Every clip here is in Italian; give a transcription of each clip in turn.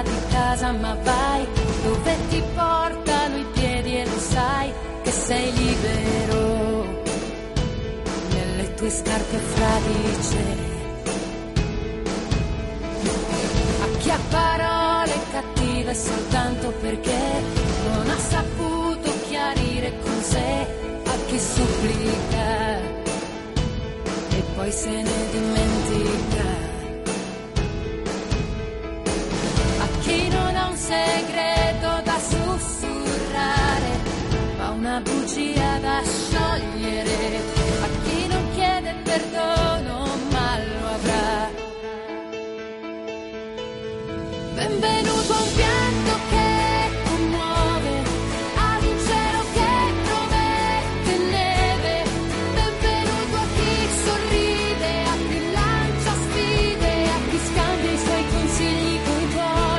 di casa, ma vai dove ti portano i piedi e lo sai che sei libero nelle tue scarpe fradice. A chi ha parole cattive soltanto perché non ha saputo chiarire con sé, a chi supplica e poi se ne dimentica. Chi non ha un segreto da sussurrare, ma una bugia da sciogliere, a chi non chiede perdono ma lo avrà. Benvenuto a un pianto che commuove, ad un cielo che promette neve, benvenuto a chi sorride, a chi lancia sfide, a chi scambia i suoi consigli coi tuoi.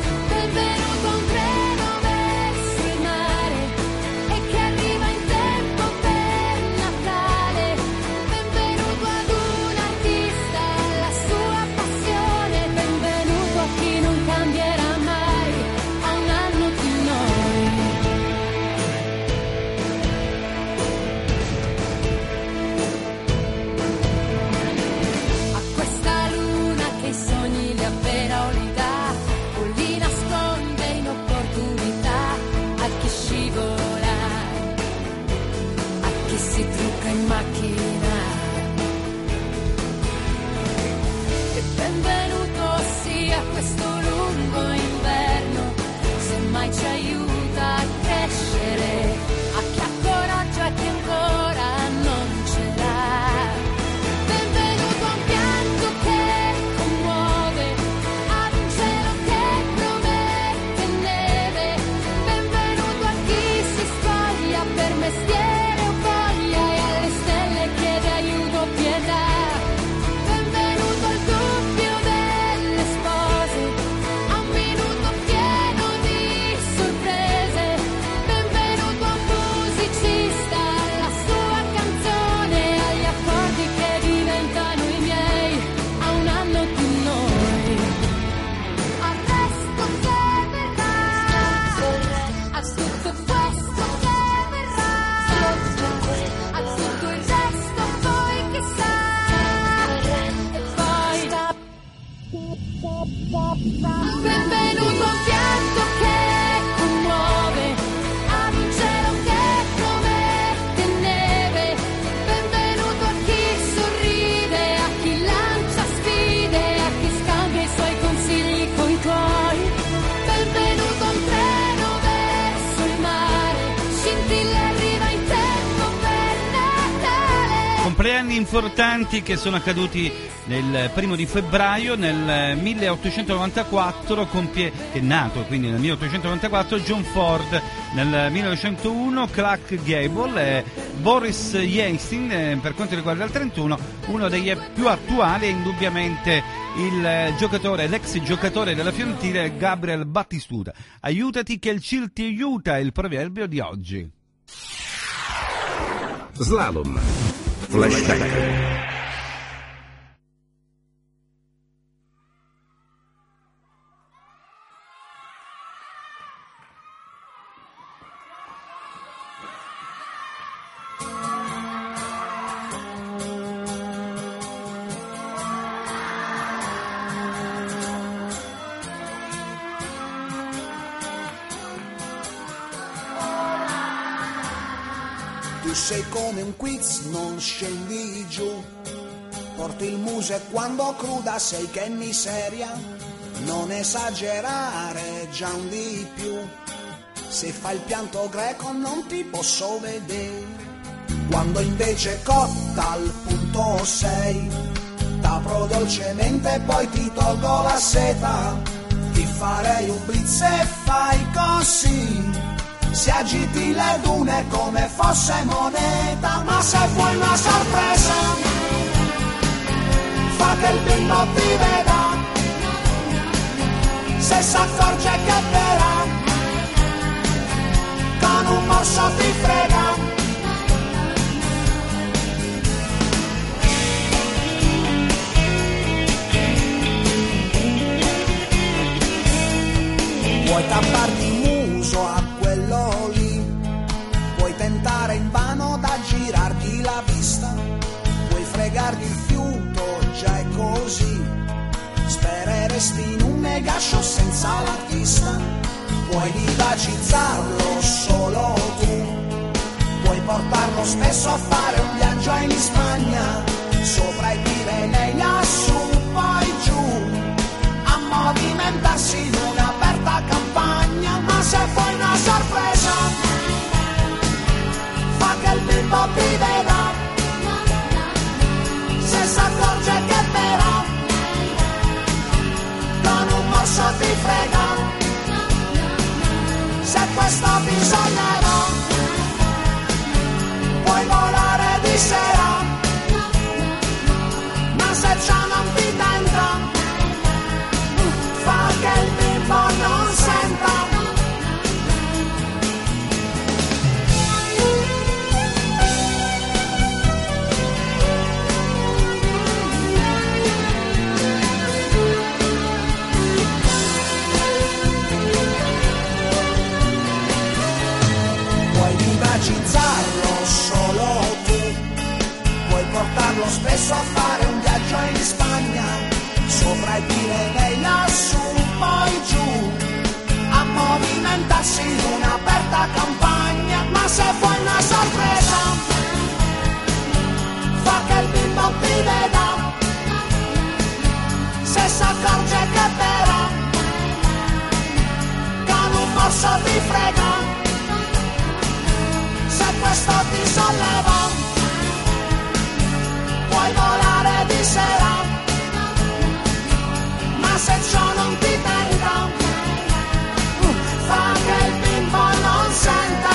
Si trucca in macchina e benvenuto sia questo lungo inverno, se mai ci aiuta a crescere, a chi ha coraggio e chi ancora non ce l'ha. Benvenuto a un pianto che commuove, ad un cielo che promette neve, benvenuto a chi si spoglia per mestiere, benvenuto a un pianto che commuove, ad un cielo che promette neve, benvenuto a chi sorride, a chi lancia sfide, a chi scambia i suoi consigli coi tuoi. Benvenuto a un treno verso il mare, scintille arriva in tempo per Natale. Compleanni importanti che sono accaduti nel 1 di febbraio. Nel 1894 che è nato quindi nel 1894 John Ford, nel 1901 Clark Gable e Boris Yeltsin. Per quanto riguarda il 31, uno degli più attuali è indubbiamente l'ex giocatore della Fiorentina Gabriel Battistuta. Aiutati che il CIL ti aiuta è il proverbio di oggi. Slalom, flashback. Tu sei come un quiz, non scendi giù. Porti il muso e quando cruda sei che miseria. Non esagerare, già un di più. Se fai il pianto greco non ti posso vedere. Quando invece cotta al punto sei, t'apro dolcemente e poi ti tolgo la seta. Ti farei un blitz e fai così. Si agiti le dune come fosse moneta, ma se vuoi una sorpresa, fa che il bimbo ti veda, se s'accorge che verrà, con un morso ti frega. fregarti il fiuto, già è così. Spereresti in un megashow senza l'artista, puoi vivacizzarlo solo tu. Puoi portarlo spesso a fare un viaggio in Spagna, sopra i Pirenei, lassù, poi giù, a movimentarsi in un'aperta campagna. Ma se poi una sorpresa fa che il bimbo ti veda, se s'accorge che però con un morso ti frega, se questo ti solleva puoi volare di sera, ma se ciò non ti tenta fa che il bimbo non senta. Puoi vivacizzarlo solo tu, puoi portarlo spesso a fare un viaggio in Spagna, sopra i Pirenei, lassù, poi giù, a movimentarsi in un'aperta campagna. Ma se vuoi una sorpresa fa che il bimbo ti veda, se s'accorge che però con un morso ti frega, se questo ti solleva puoi volare di sera, ma se ciò non ti tenta fa che il bimbo non senta.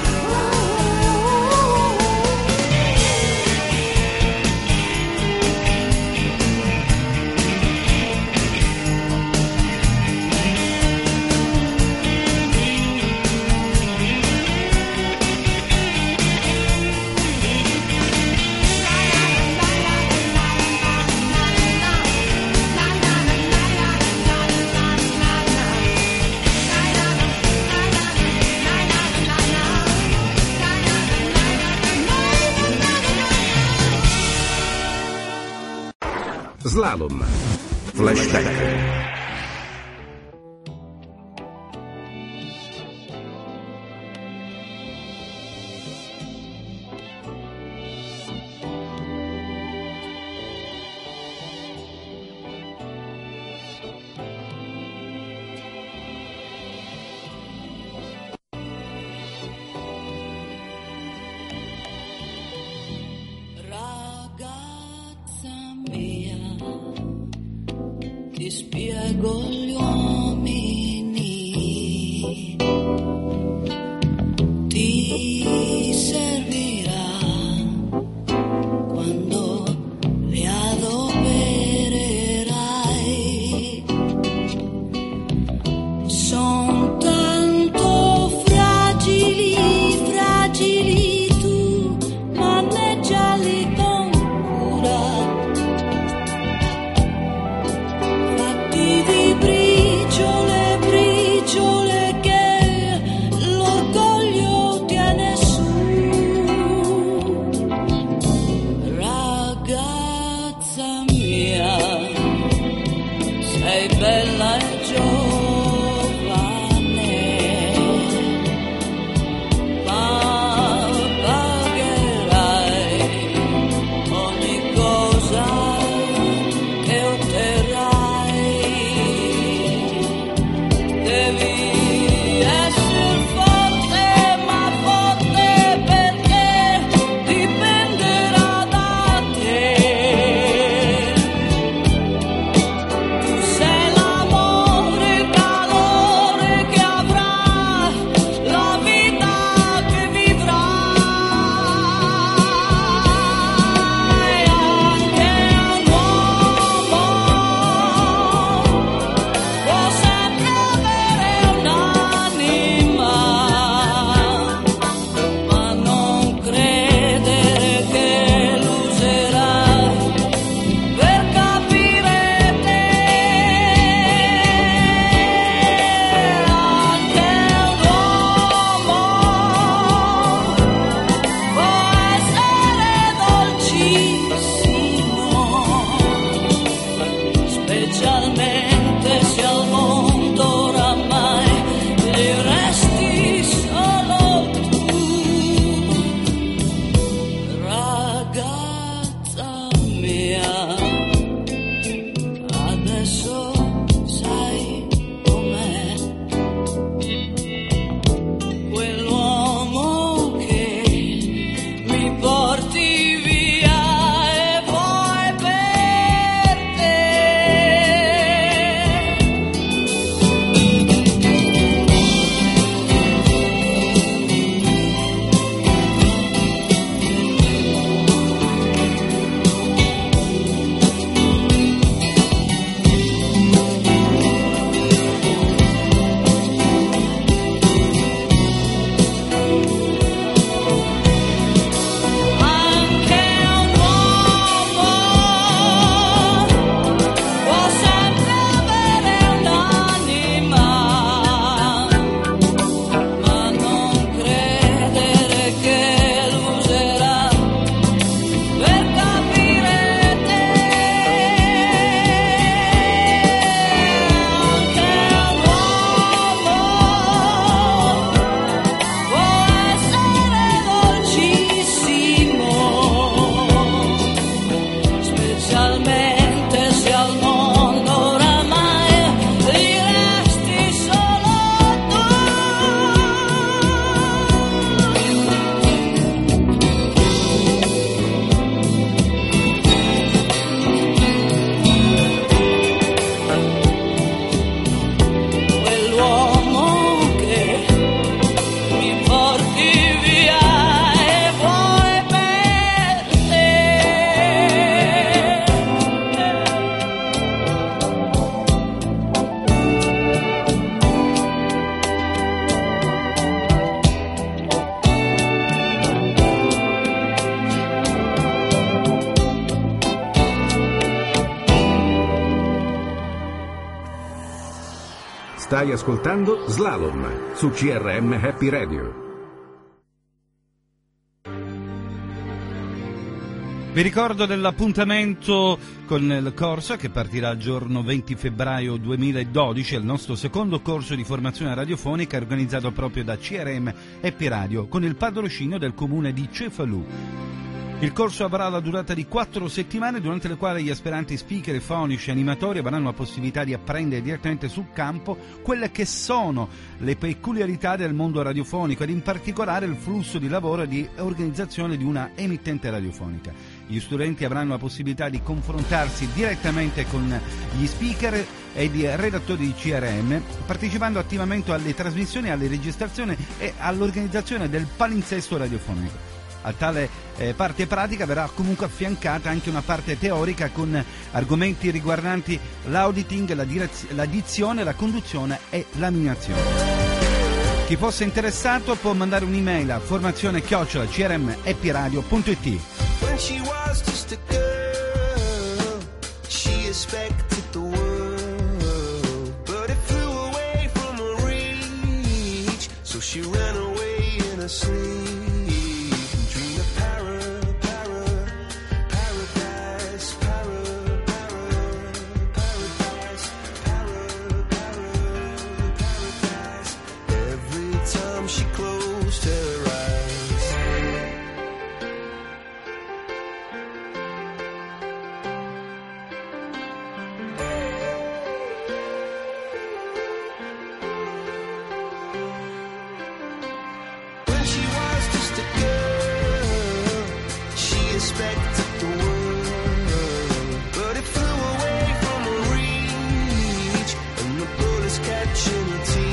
Slalom. Flashback. Ti spiego gli uomini, ti servirà quando li adopererai. Son tanto fragili, fragili, tu maneggiali con cura. Vibri Stai ascoltando Slalom su CRM Happy Radio. Vi ricordo dell'appuntamento con il corso che partirà il giorno 20 febbraio 2012, il nostro secondo corso di formazione radiofonica organizzato proprio da CRM Happy Radio con il patrocinio del comune di Cefalù. Il corso avrà la durata di 4 settimane, durante le quali gli aspiranti speaker, fonici e animatori avranno la possibilità di apprendere direttamente sul campo quelle che sono le peculiarità del mondo radiofonico ed in particolare il flusso di lavoro e di organizzazione di una emittente radiofonica. Gli studenti avranno la possibilità di confrontarsi direttamente con gli speaker e i redattori di CRM, partecipando attivamente alle trasmissioni, alle registrazioni e all'organizzazione del palinsesto radiofonico. A tale parte pratica verrà comunque affiancata anche una parte teorica con argomenti riguardanti l'auditing, la dizione, la conduzione e l'animazione. Chi fosse interessato può mandare un'email a formazione@crmhappyradio.it. When she was just a girl, she expected the world, but it flew away from her reach, so she ran away in her sleep. She closed her eyes. When she was just a girl, she expected the world, but it flew away from her reach, and the bullets catching her teeth.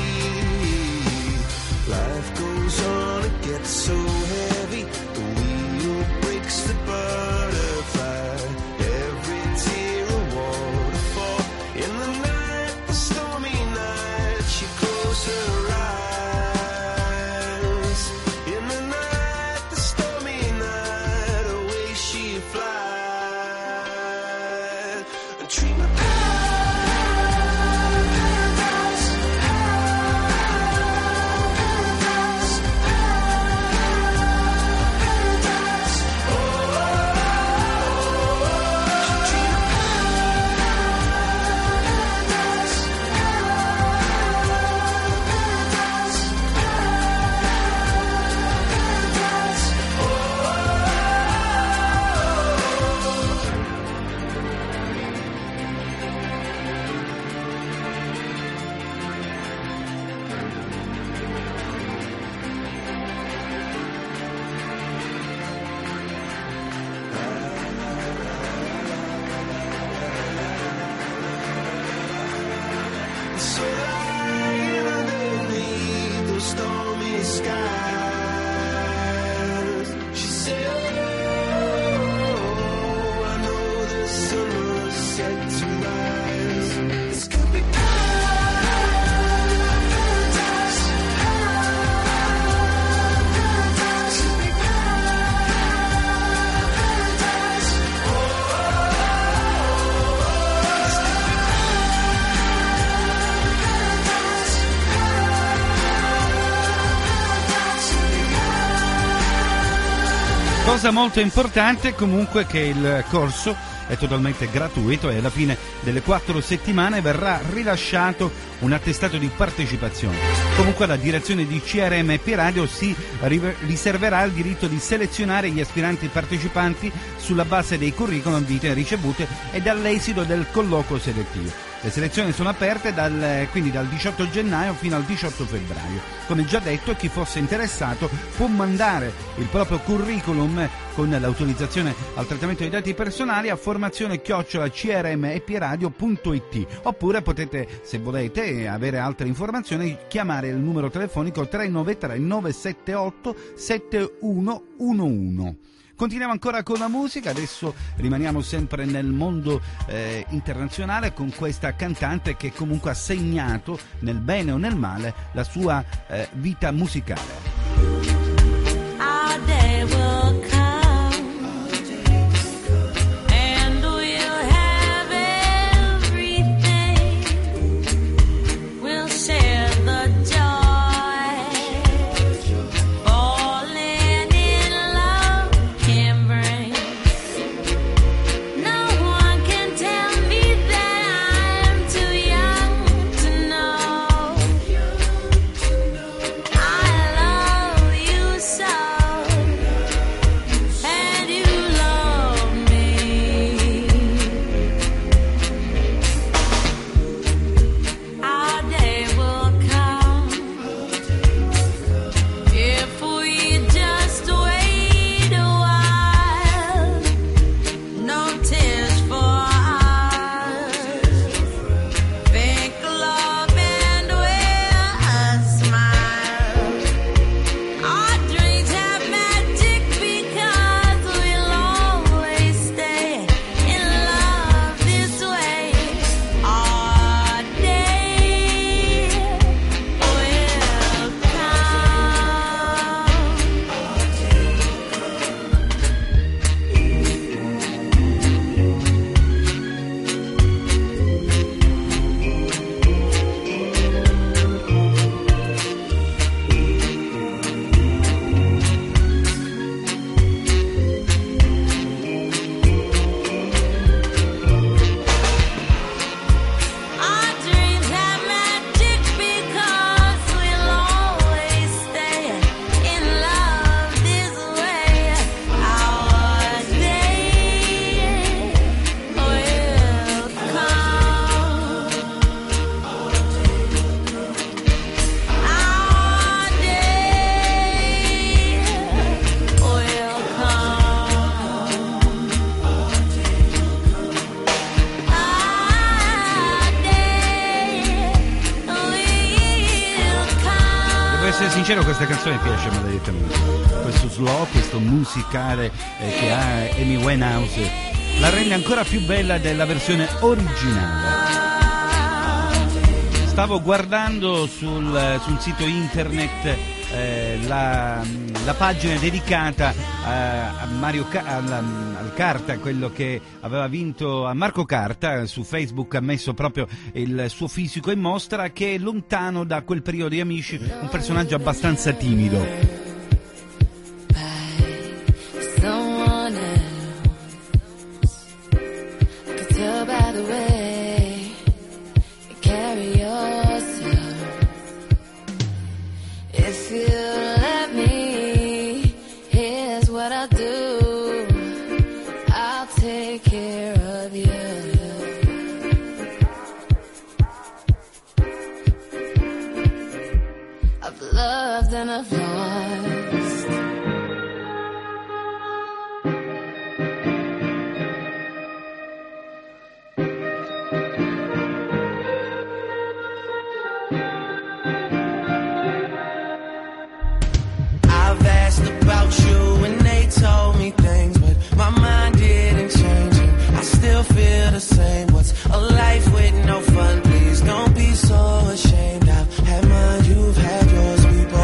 Life goes on, it gets so heavy, the wheel breaks the butterfly, every tear a waterfall. In the night, the stormy night, she closed her eyes. In the night, the stormy night, away she flies. A dream of Cosa molto importante comunque che il corso è totalmente gratuito e alla fine delle 4 settimane verrà rilasciato un attestato di partecipazione. Comunque la direzione di CRM Happy Radio si riserverà il diritto di selezionare gli aspiranti partecipanti sulla base dei curriculum vitae ricevute e dall'esito del colloquio selettivo. Le selezioni sono aperte quindi dal 18 gennaio fino al 18 febbraio. Come già detto, chi fosse interessato può mandare il proprio curriculum con l'autorizzazione al trattamento dei dati personali a formazione@crmhappyradio.it, oppure potete, se volete avere altre informazioni, chiamare il numero telefonico 393 978 7111. Continuiamo ancora con la musica, adesso rimaniamo sempre nel mondo internazionale con questa cantante che comunque ha segnato, nel bene o nel male, la sua vita musicale. Our day will come, and we'll have everything. We'll say sincero, questa canzone mi piace maledettamente. Questo slow, questo musicale che ha Amy Winehouse la rende ancora più bella della versione originale. Stavo guardando sul sito internet la pagina dedicata a Mario al Carta, quello che aveva vinto, a Marco Carta. Su Facebook ha messo proprio il suo fisico in mostra, che è lontano da quel periodo di Amici, un personaggio abbastanza timido. And I've lost. I've asked about you and they told me things, but my mind didn't change and I still feel the same. What's a life with no fun? Please don't be so ashamed. I've had mine, you've had yours.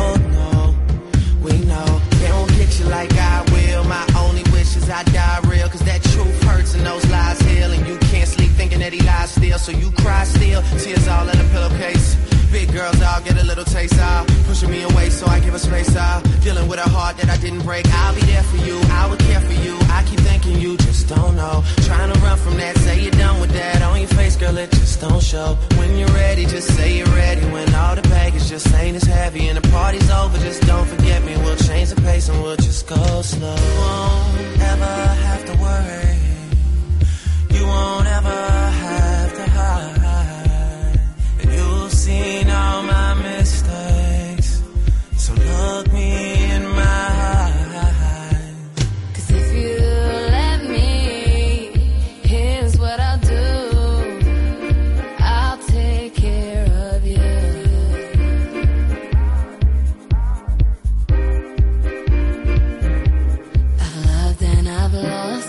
Like I will, my only wish is I die real, cause that truth hurts and those lies heal, and you can't sleep thinking that he lies still, so you cry still, tears all in a pillowcase. Big girls all get a little taste, pushing me away so I give her space, dealing with a heart that I didn't break. I'll be there for you, I would care for you, I keep thinking you just don't know, trying to run from that, say you're done with that, on your face girl it just don't show. When you're ready, just say you're ready, when all the baggage just ain't as heavy and the party's over, just don't forget me, we'll change the pace and we'll just go slow. You won't ever have to worry, you won't ever have to hide, and you've seen all my mistakes, so look me in my eyes. Cause if you let me, here's what I'll do, I'll take care of you. I've loved and I've lost.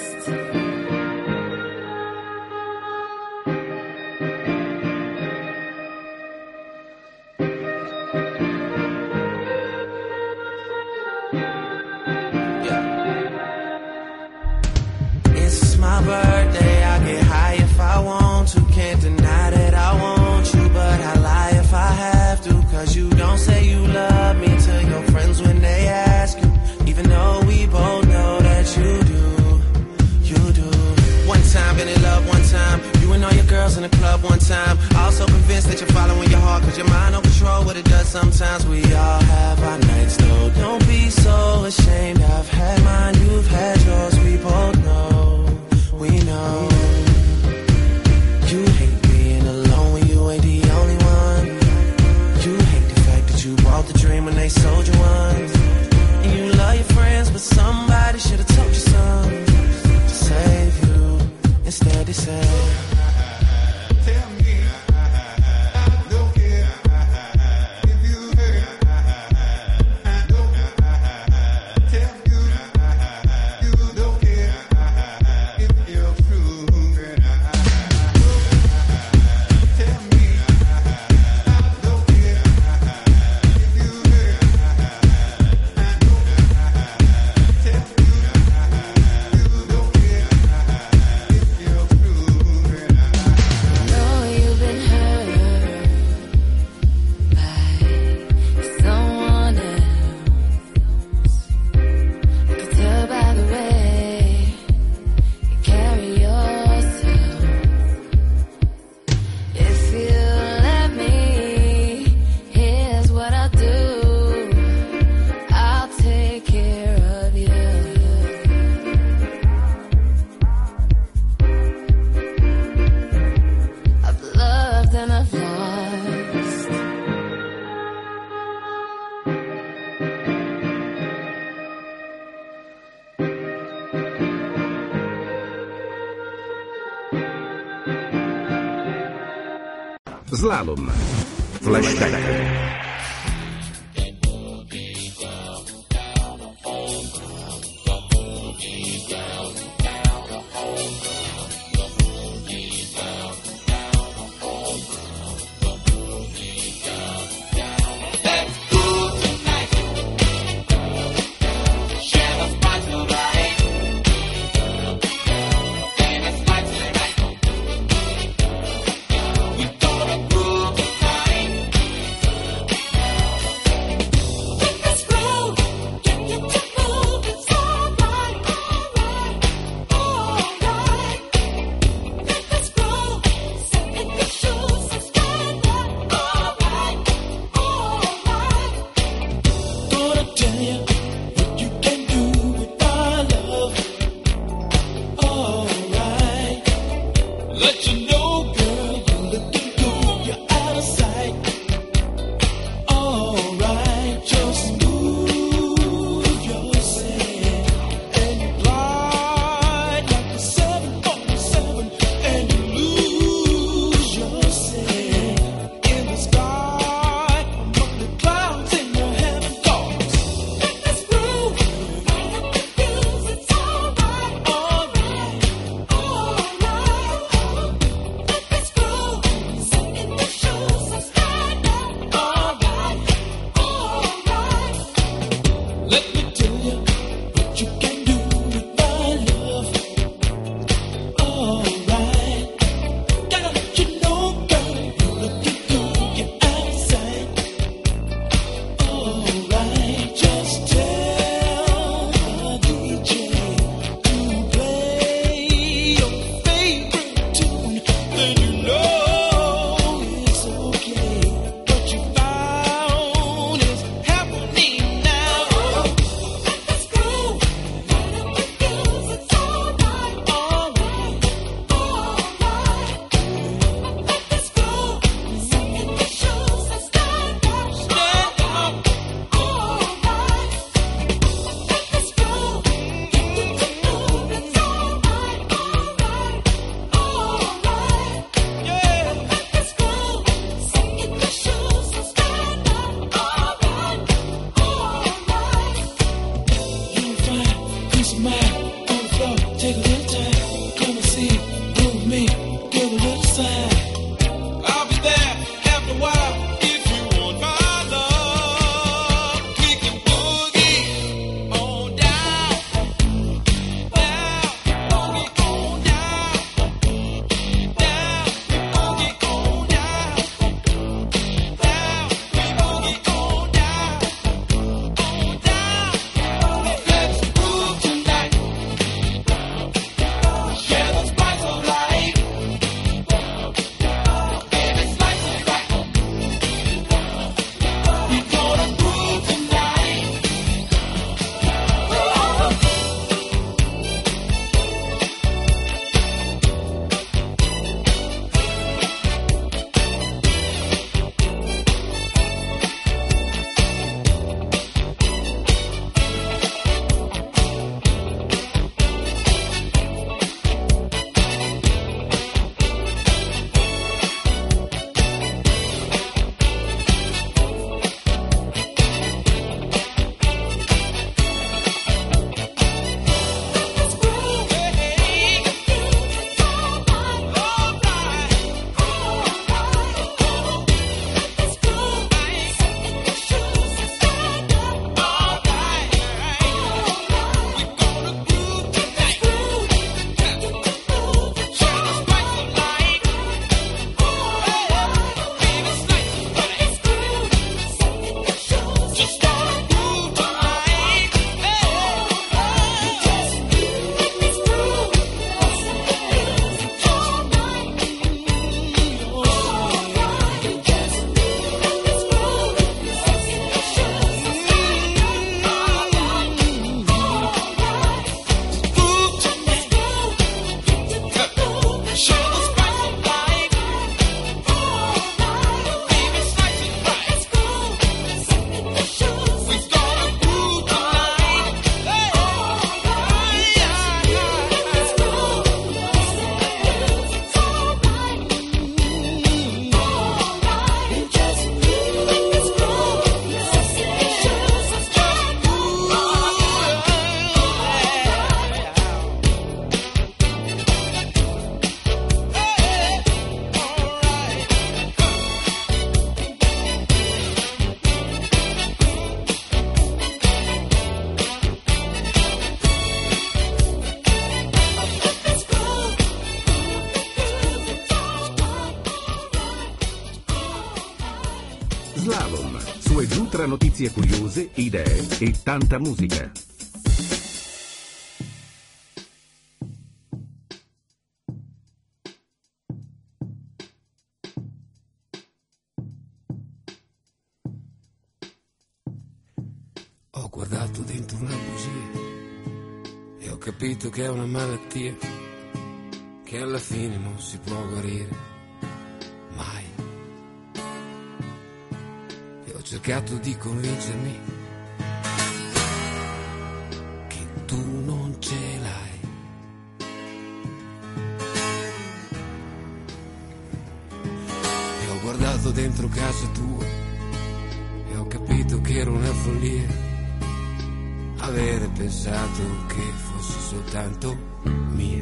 It's my birthday, I get high if I want to, can't deny that I want you, but I lie if I have to, cause you don't say you love me to your friends when they ask you, even though we both know that you do, you do. One time, been in love one time, you and all your girls in the club one time, also convinced that you're following your heart, cause your mind don't control what it does sometimes. We all have our nights though, don't be so ashamed. I've had mine, you've had yours, we both know, we know. You hate being alone when you ain't the only one. You hate the fact that you bought the dream when they sold you one. And you love your friends, but somebody should've told you something to save you. Instead they said, tell me, I don't care if you hurt, I don't tell you, you don't care if you're true. Tell me, I don't care if you hurt, I don't tell you, you don't care if you're true. Know you've been hurt by someone else. I could tell by the way you carry yourself. If you let me, here's what I'll do, I'll take care of you. I've loved and I've lost. Slalom. Flashback. Take a little time, come and see, go with me, give a little sign. I'll be there after a while if you want my love. We can boogie on down, down, boogie on down, down, boogie on down, down, boogie on down, on down. Let's groove tonight. Share the spice of life. Baby, slice it right. We gonna groove tonight. Slalom, su e giù tra notizie curiose, idee e tanta musica. Ho guardato dentro una bugia e ho capito che è una malattia che alla fine non si può guarire mai. E ho cercato di convincermi che tu non ce l'hai. E ho guardato dentro casa tua e ho capito che era una follia avere pensato che fosse soltanto mia.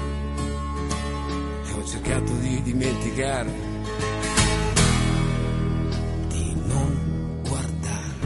E ho cercato di dimenticare, di non guardare.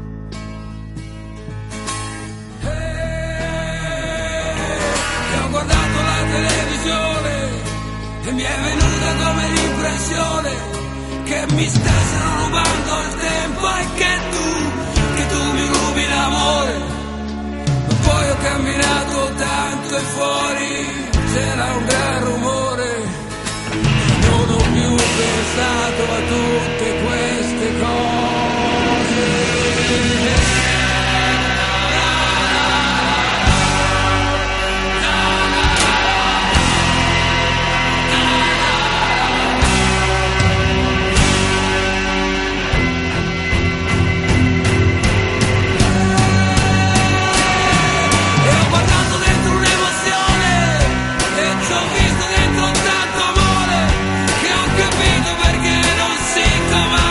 E ho guardato la televisione e mi è venuta come l'impressione che mi stessero rubando il tempo e che tu mi rubi l'amore. Poi ho camminato tanto e fuori c'era un gran rumore. Non ho più pensato a tutte queste cose. Come on.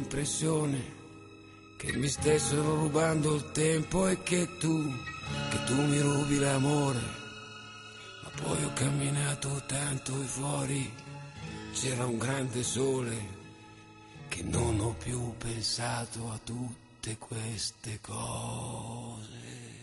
l'impressione che mi stessero rubando il tempo e che tu mi rubi l'amore. Ma poi ho camminato tanto e fuori c'era un grande sole che non ho più pensato a tutte queste cose.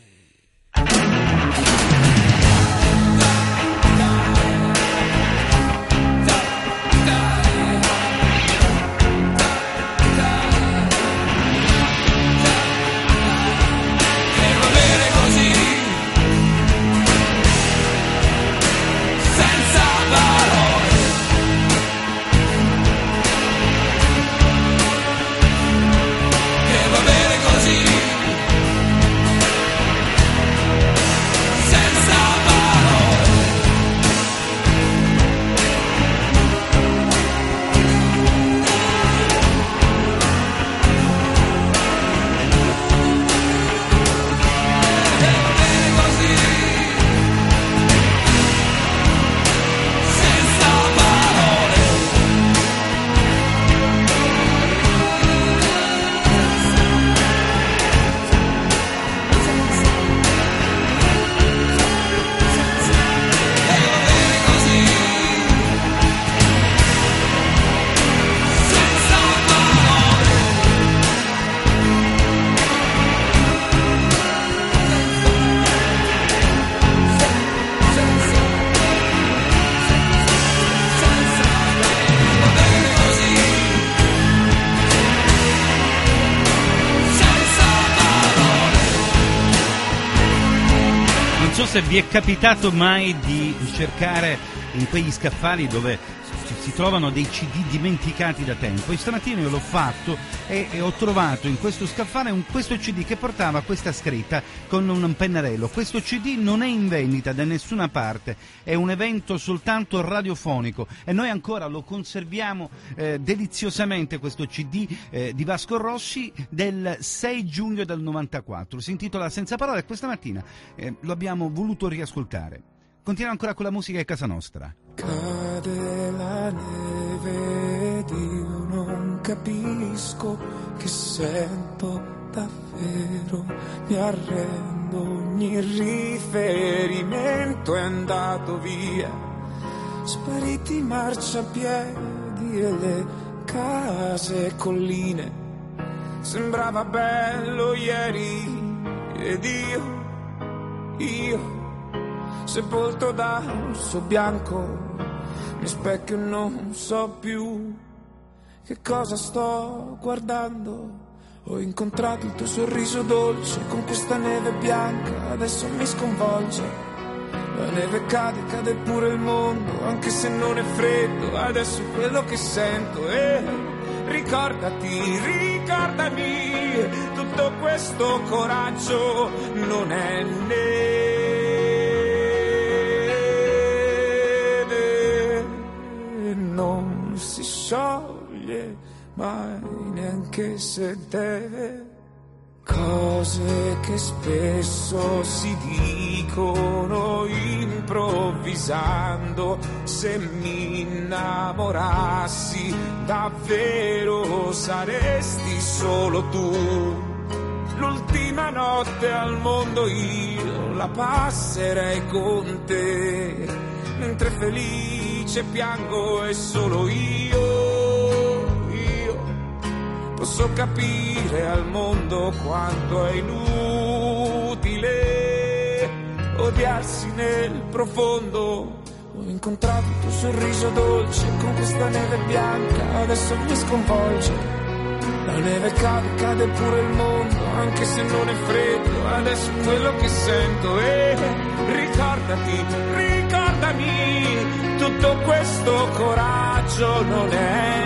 Se vi è capitato mai di cercare in quegli scaffali dove si trovano dei CD dimenticati da tempo. E stamattina io l'ho fatto e ho trovato in questo scaffale questo CD che portava questa scritta con un pennarello: questo CD non è in vendita da nessuna parte, è un evento soltanto radiofonico. E noi ancora lo conserviamo deliziosamente, questo CD di Vasco Rossi del 6 giugno del 94. Si intitola Senza parole e questa mattina lo abbiamo voluto riascoltare. Continuiamo ancora con la musica di casa nostra. Cade la neve ed io non capisco che sento davvero. Mi arrendo, ogni riferimento è andato via. Spariti i marciapiedi e le case e colline. Sembrava bello ieri ed io sepolto dal suo bianco, mi specchio e non so più che cosa sto guardando. Ho incontrato il tuo sorriso dolce con questa neve bianca, adesso mi sconvolge. La neve cade, cade pure il mondo, anche se non è freddo, adesso è quello che sento. E ricordami, tutto questo coraggio non è neve. Non si scioglie mai neanche se deve. Cose che spesso si dicono improvvisando. Se mi innamorassi davvero saresti solo tu. L'ultima notte al mondo io la passerei con te, mentre felice piango e solo io posso capire al mondo quanto è inutile odiarsi nel profondo. Ho incontrato il tuo sorriso dolce con questa neve bianca, adesso mi sconvolge. La neve cade, cade pure il mondo, anche se non è freddo, adesso è quello che sento. E ricordami, tutto questo coraggio non è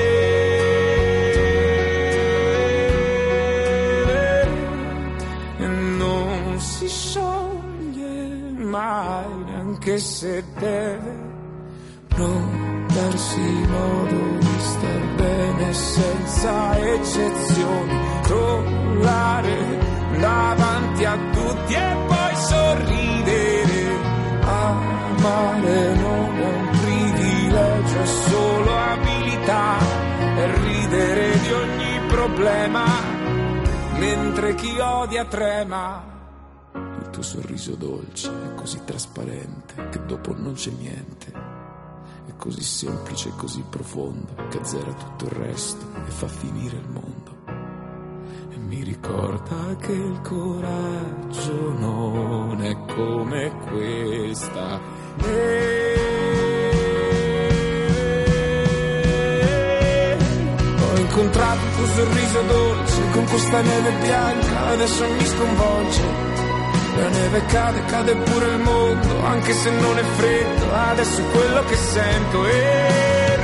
neve, e non si scioglie mai neanche se deve. Non darsi modo di star bene senza eccezioni, crollare davanti a tutti e poi sorridere. Amare non è un privilegio, è solo abilità, e ridere di ogni problema, mentre chi odia trema. Il tuo sorriso dolce è così trasparente che dopo non c'è niente. È così semplice e così profondo che azzera tutto il resto e fa finire il mondo. E mi ricorda che il coraggio non è come questa. Ho incontrato il tuo sorriso dolce con questa neve bianca, adesso mi sconvolge. La neve cade, cade pure il mondo, anche se non è freddo, adesso è quello che sento. E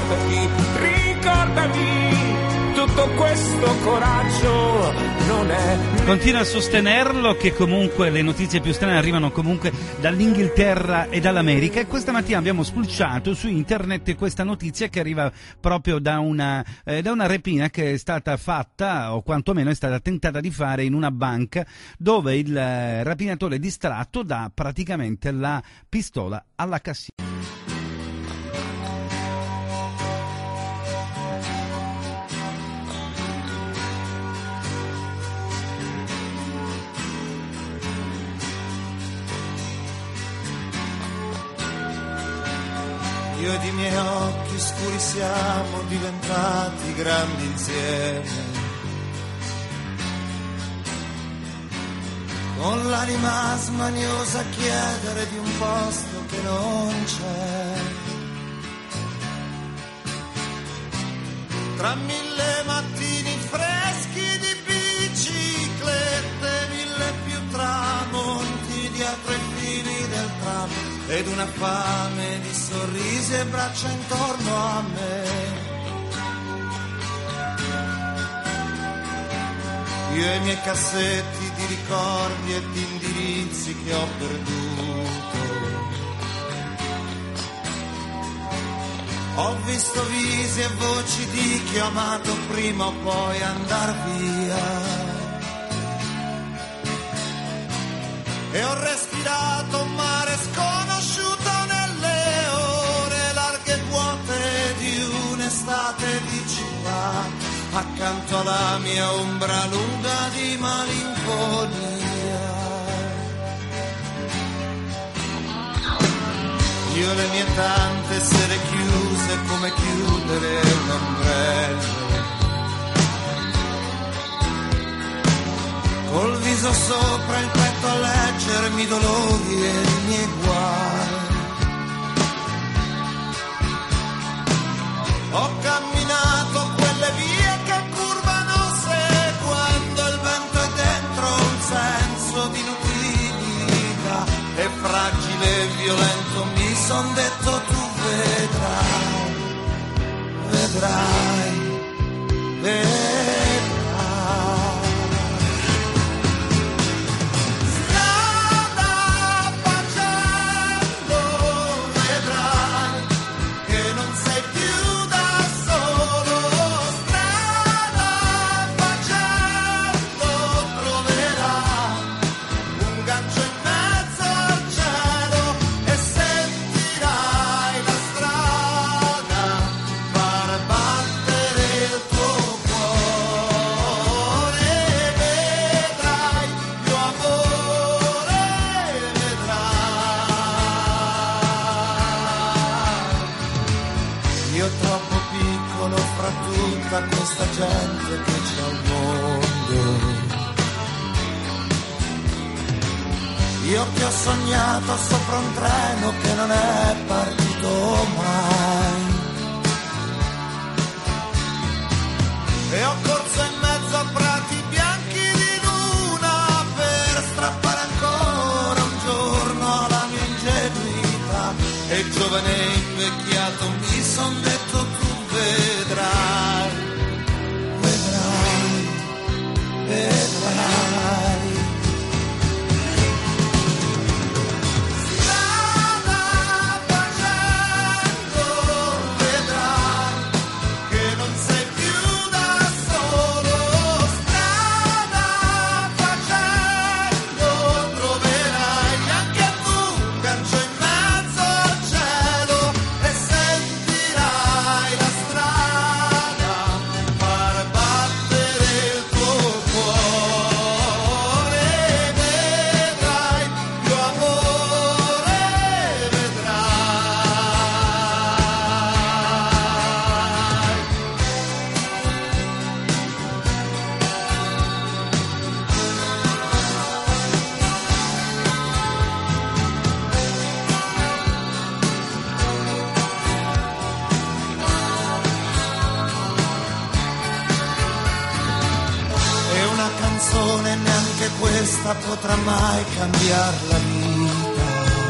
ricordami, tutto questo coraggio non è... Continua a sostenerlo che comunque le notizie più strane arrivano comunque dall'Inghilterra e dall'America, e questa mattina abbiamo spulciato su internet questa notizia che arriva proprio da una rapina che è stata fatta, o quantomeno è stata tentata di fare in una banca, dove il rapinatore distratto dà praticamente la pistola alla cassiera. Io ed i miei occhi scuri siamo diventati grandi insieme, con l'anima smaniosa a chiedere di un posto che non c'è. Tra mille mattini freschi di biciclette, mille più tramonti dietro i fili del tram, ed una fame di sorrisi e braccia intorno a me. Io e i miei cassetti di ricordi e di indirizzi che ho perduto. Ho visto visi e voci di chi ho amato prima o poi andar via. E ho respirato un mare sconosciuto nelle ore larghe e vuote di un'estate di città, accanto alla mia ombra lunga di malinconia. Io le mie tante sere chiuse come chiudere un ombrello, col viso sopra il petto a leggermi i dolori e i miei guai. Ho camminato quelle vie che curvano seguendo il vento, e dentro un senso di inutilità e fragile e violento mi son detto: tu vedrai, vedrai, vedrai. Questa gente che c'è al mondo, io che ho sognato sopra un treno che non è partito mai, e ho corso in mezzo a prati bianchi di luna per strappare ancora un giorno alla mia ingenuità, e giovane e invecchiato mi son detto: tu vedrai, vedrai, vedrai. Strada facendo vedrai che non sei più da solo. Strada facendo troverai anche tu un gancio in mezzo al cielo, e sentirai canzone, neanche questa potrà mai cambiare la vita.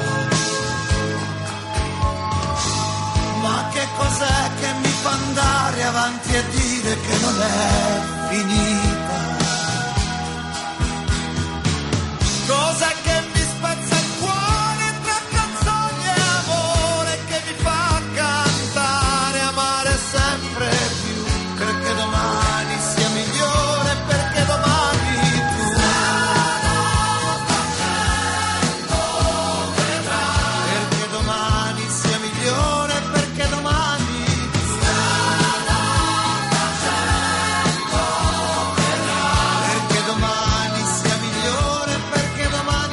Ma che cos'è che mi fa andare avanti e dire che non è finita? Cos'è che mi spezza il cuore tra canzoni e amore, che mi fa cantare, amare sempre più, perché domani sia migliore, perché domani tu perché domani sia migliore, perché domani tu perché domani sia migliore, perché domani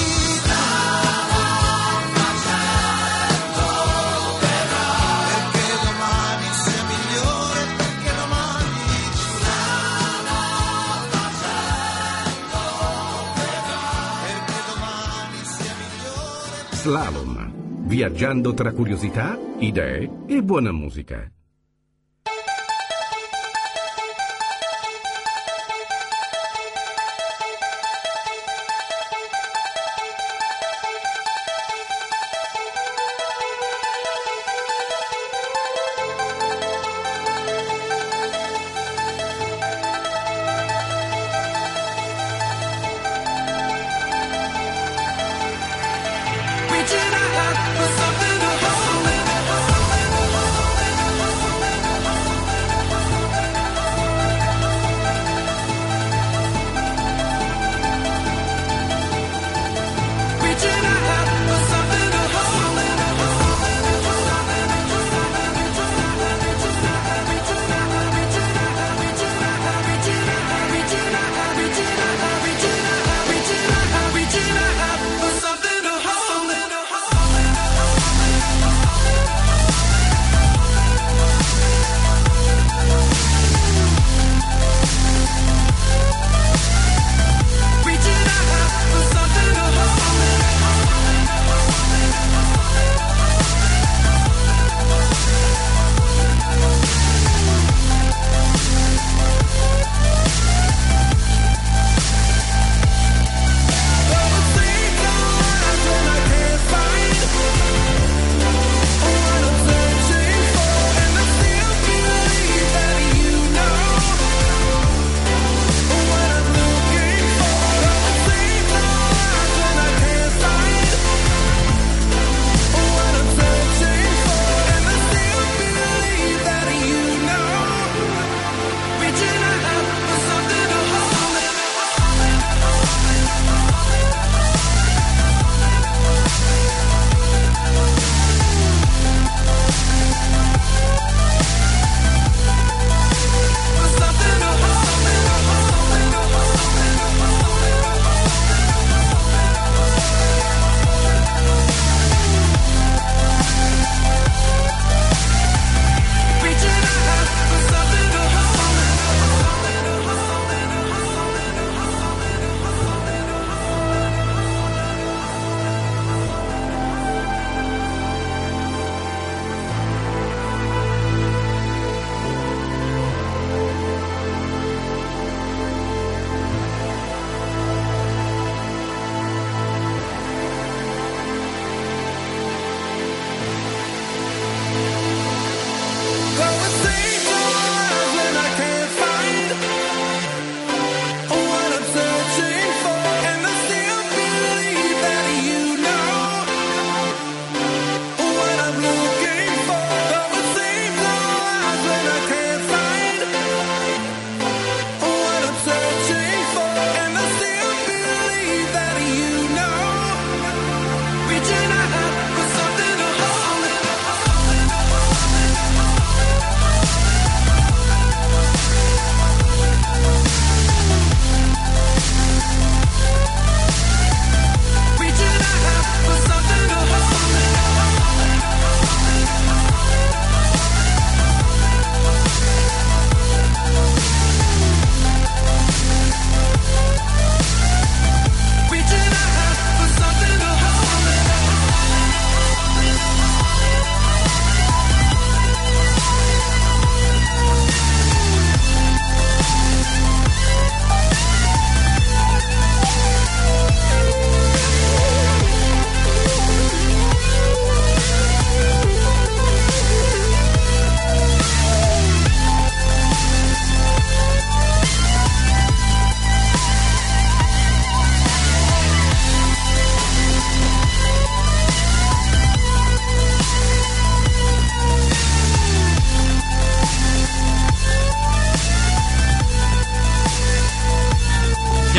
perché domani sia migliore, perché domani perché domani sia migliore. Slalom, viaggiando tra curiosità, idee e buona musica. Reaching out for something to hold.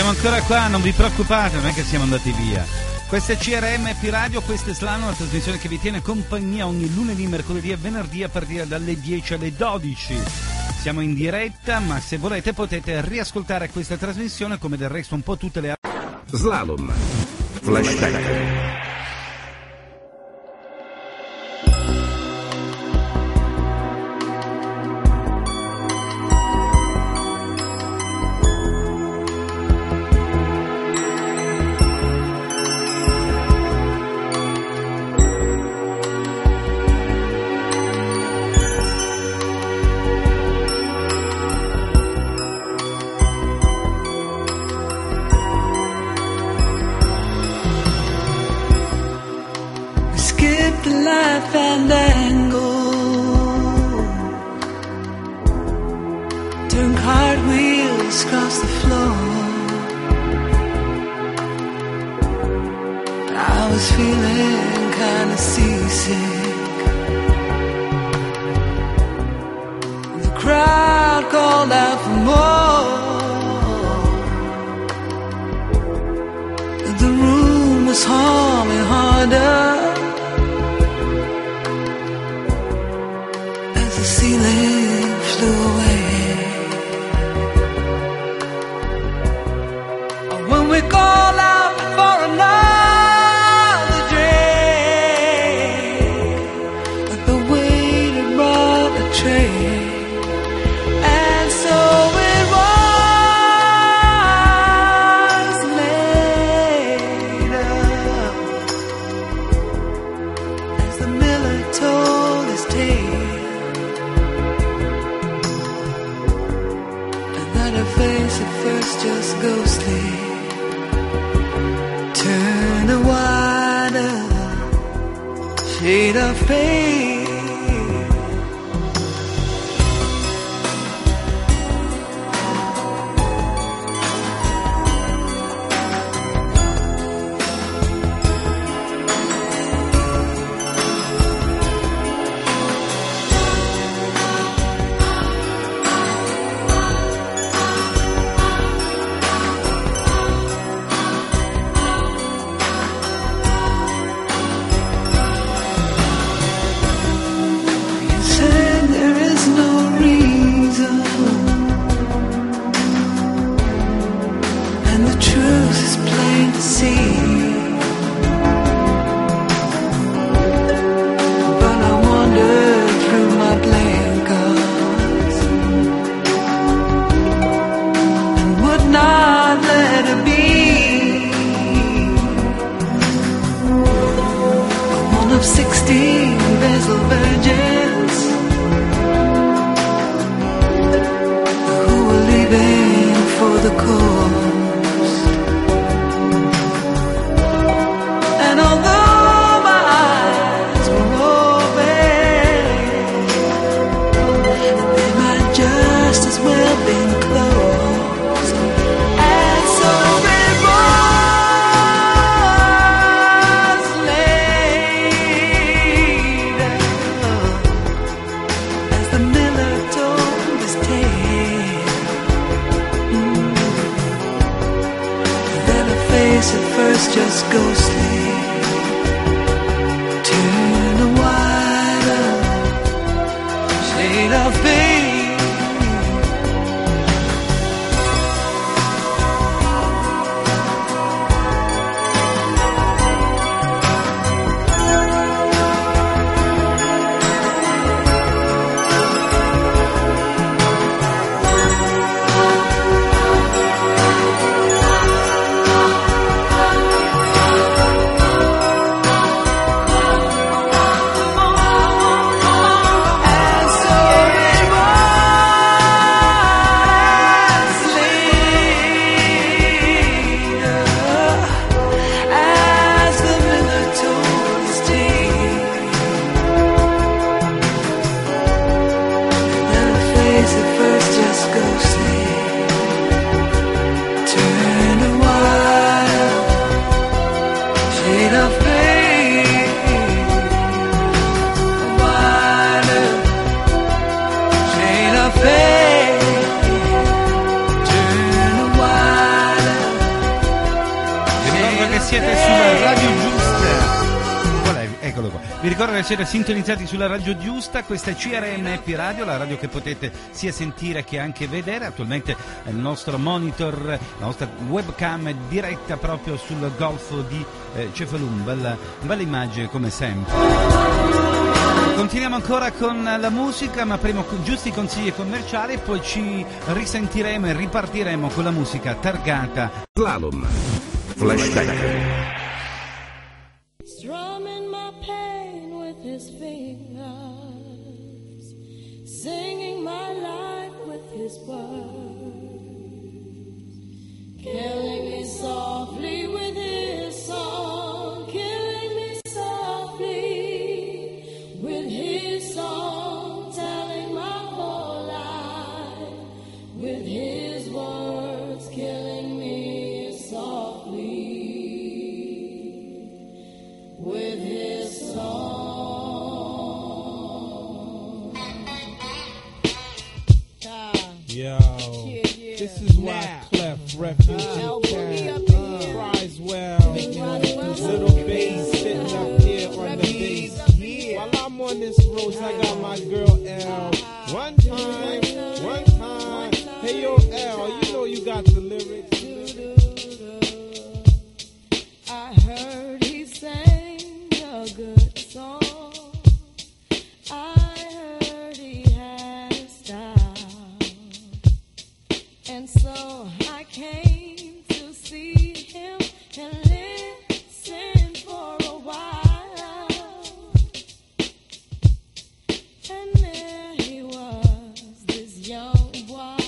Siamo ancora qua, non vi preoccupate, non è che siamo andati via. Questa è CRM Radio, questa è Slano, una trasmissione che vi tiene compagnia ogni lunedì, mercoledì e venerdì a partire dalle 10 alle 12. Siamo in diretta, ma se volete potete riascoltare questa trasmissione come del resto un po' tutte le altre. Slalom. Flashback. Vi ricordo che siete sintonizzati sulla radio giusta, questa è CRM Happy Radio, la radio che potete sia sentire che anche vedere. Attualmente il nostro monitor, la nostra webcam è diretta proprio sul golfo di Cefalù, bella immagine come sempre. Continuiamo ancora con la musica, ma prima giusti consigli commerciali e poi ci risentiremo e ripartiremo con la musica targata Slalom. Flashback. Strumming my pain with his fingers, singing my life with his words, killing me softly with his song, killing me softly with his song, telling my whole life with his words, killing me softly with his song. Yo, this is why Clef Refugee cries well. Little bass sitting up here on the bass. While I'm on this road, I got my girl L. One time, hey yo L, you know you got the lyrics. I heard he sang a good song. I heard he had a style. And so I came to see him and listen for a while. And there he was, this young boy,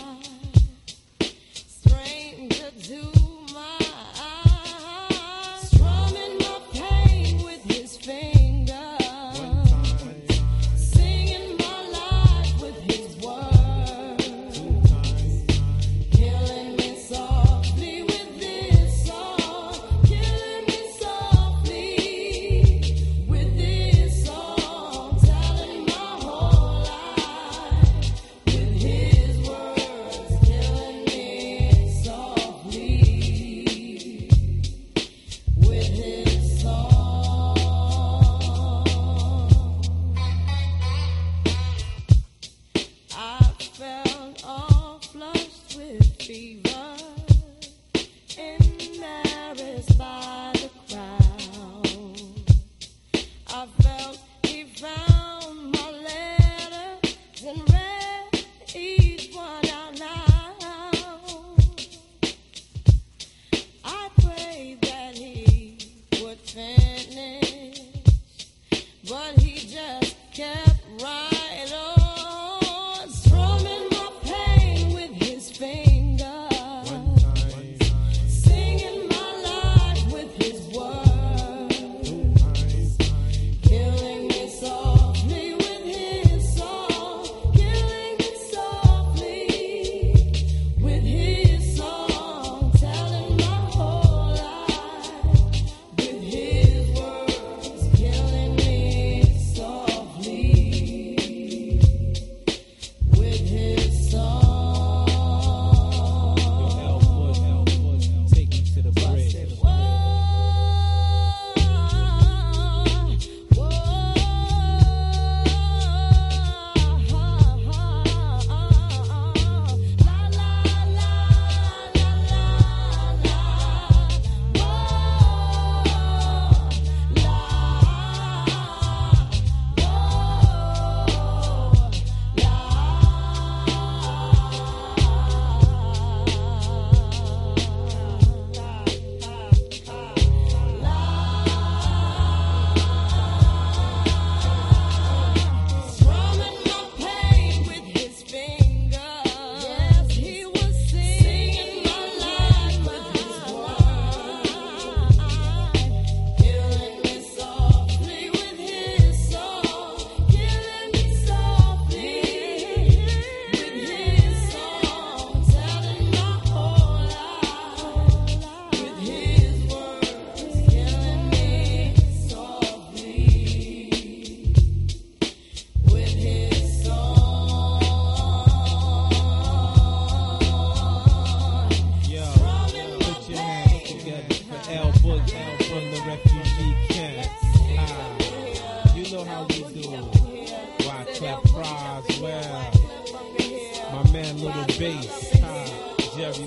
stranger to my eyes, strumming my pain with his fingers, singing my life with his words, killing me softly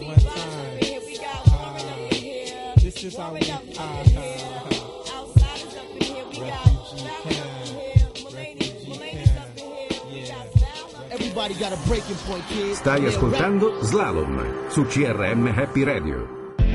one time. This is how we refugee camp. Everybody got a breaking point, kids. Stai ascoltando Slalom su CRM Happy Radio.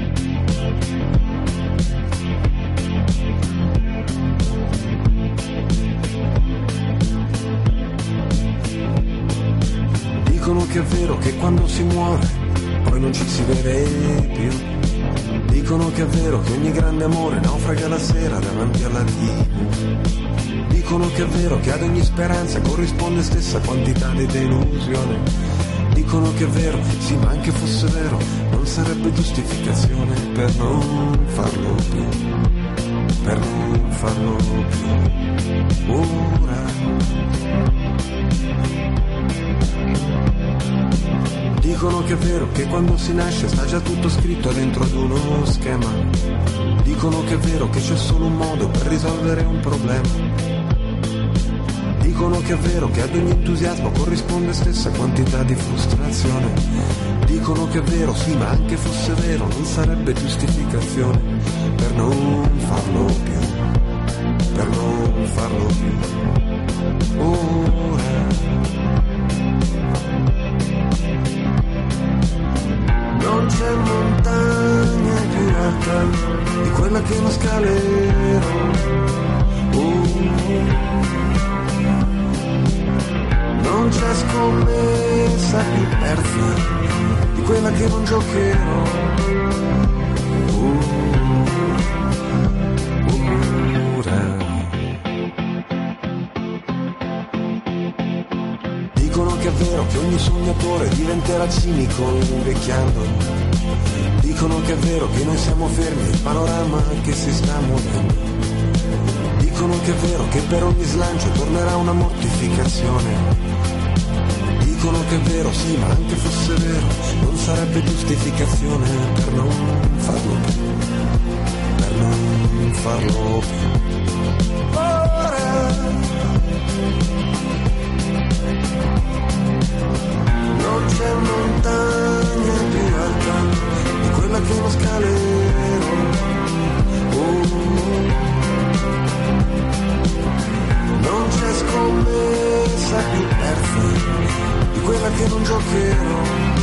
Dicono che è vero che quando si muore poi non ci si vede più. Dicono che è vero che ogni grande amore naufraga la sera davanti alla TV. Dicono che è vero che ad ogni speranza corrisponde stessa quantità di delusione. Dicono che è vero, sì, ma anche fosse vero non sarebbe giustificazione per non farlo più, per non farlo più. Ora dicono che è vero che quando si nasce sta già tutto scritto dentro ad uno schema. Dicono che è vero che c'è solo un modo per risolvere un problema. Dicono che è vero che ad ogni entusiasmo corrisponde stessa quantità di frustrazione. Dicono che è vero, sì, ma anche fosse vero non sarebbe giustificazione per non farlo più, per non farlo più. Ora non c'è montagna più alta di quella che non scalerò. Non c'è scommessa più persa di quella che non giocherò. Ora dicono che è vero che ogni sognatore diventerà cinico invecchiando. Dicono che è vero che noi siamo fermi, il panorama che si sta muovendo. Dicono che è vero che per ogni slancio tornerà una mortificazione. Dicono che è vero, sì, ma anche fosse vero non sarebbe giustificazione per non farlo più, per non farlo più. Ora non c'è montagna più alta di quella che non scalerò. Non c'è scommessa più persa di quella che non giocherò.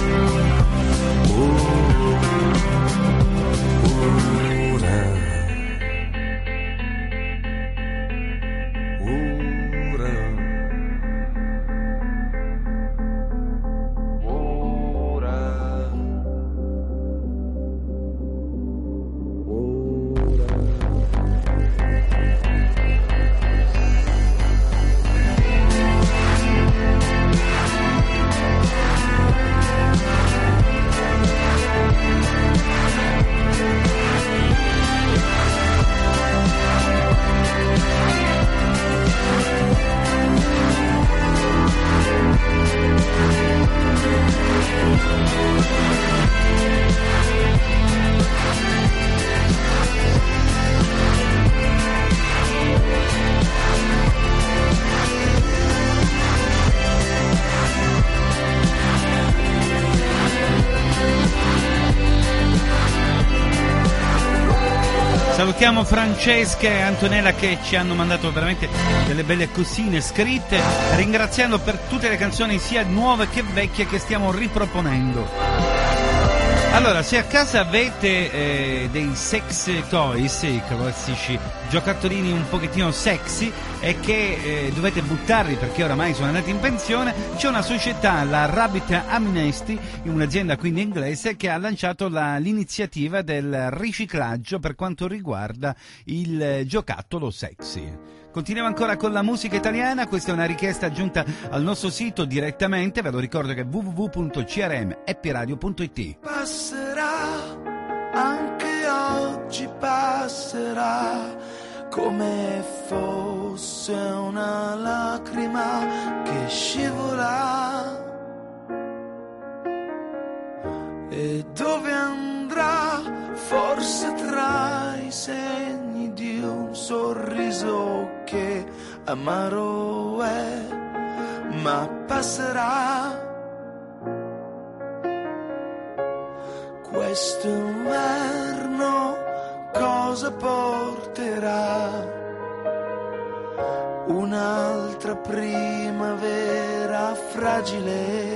Salutiamo Francesca e Antonella che ci hanno mandato veramente delle belle cosine scritte, ringraziando per tutte le canzoni sia nuove che vecchie che stiamo riproponendo. Allora, se a casa avete dei sex toys, i classici giocattolini un pochettino sexy e che dovete buttarli perché oramai sono andati in pensione, c'è una società, la Rabbit Amnesty, un'azienda quindi inglese, che ha lanciato l'iniziativa del riciclaggio per quanto riguarda il giocattolo sexy. Continuiamo ancora con la musica italiana, questa è una richiesta aggiunta al nostro sito direttamente, ve lo ricordo che è www.crmhappyradio.it. Passerà, anche oggi passerà, come fosse una lacrima che scivola. E dove andrà? Forse tra i segni di un sorriso che amaro è, ma passerà. questo inverno cosa porterà? Un'altra primavera fragile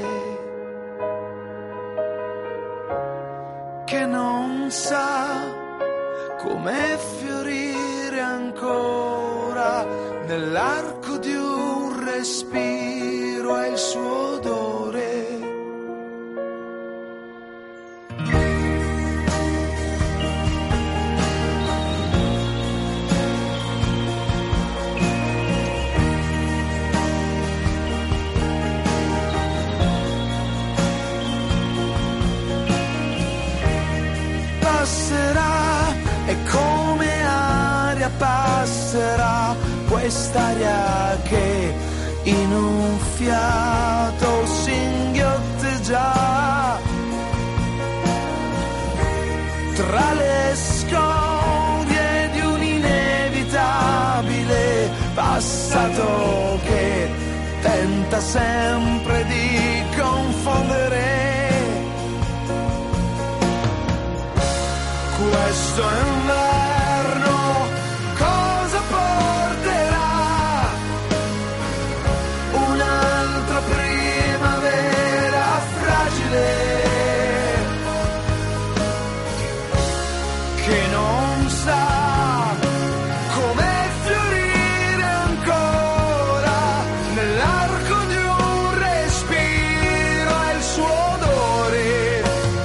che non sa come fiorire ancora nell'arco di un respiro e il suo odore. Passerà e come aria passerà quest'aria che in un fiato singhiotteggia tra le scorie di un inevitabile passato che tenta sempre di confondere. Questo inverno cosa porterà? Un'altra primavera fragile che non sa come fiorire ancora nell'arco di un respiro e il suo odore.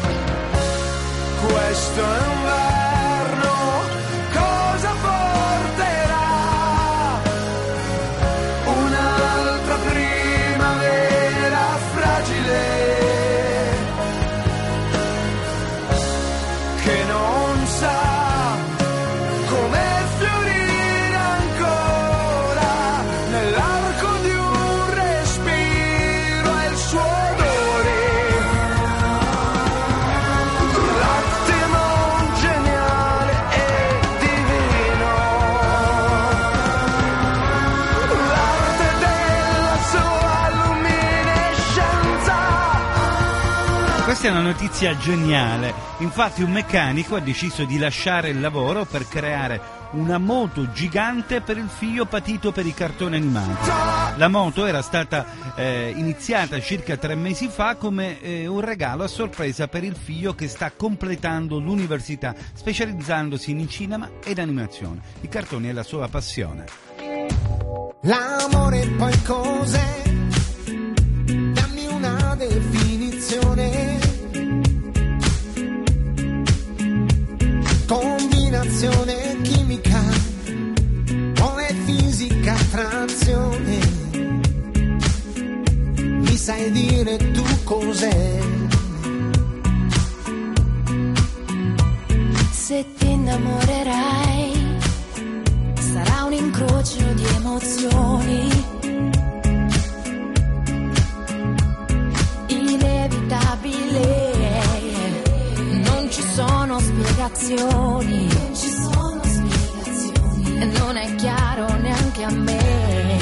Questo è Questa è una notizia geniale. Infatti un meccanico ha deciso di lasciare il lavoro per creare una moto gigante per il figlio patito per i cartoni animati. La moto era stata iniziata circa 3 mesi fa come un regalo a sorpresa per il figlio che sta completando l'università, specializzandosi in cinema ed animazione. I cartoni è la sua passione. L'amore poi cos'è? Dammi una definizione. Combinazione chimica o è fisica attrazione? Mi sai dire tu cos'è? Se ti innamorerai sarà un incrocio di emozioni inevitabile. Non ci sono spiegazioni, e non è chiaro neanche a me.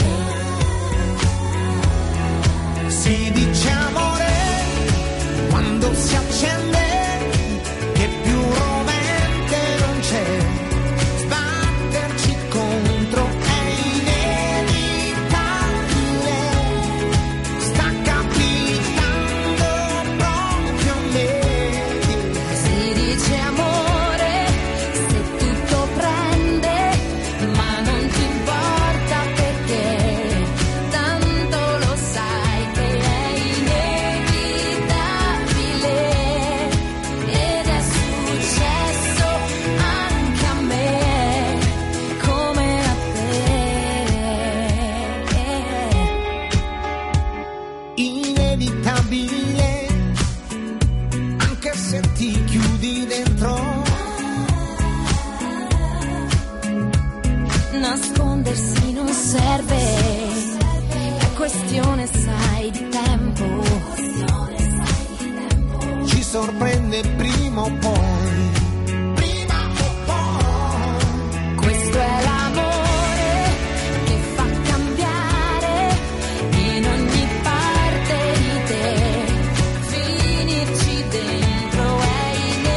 Si dice amore quando si accende, che più rovente non c'è. Sbatterci contro è inevitabile, sta capitando proprio a me. Si dice amore se tutto prende, ma non ti importa perché tanto lo sai che è inevitabile, ed è successo anche a me come a te. Inevitabile, anche se ti chiudi dentro. Nascondersi non serve, è questione, sai, di tempo. Ci sorprende prima o poi. Questo è l'amore che fa cambiare in ogni parte di te. Finirci dentro è inevitabile.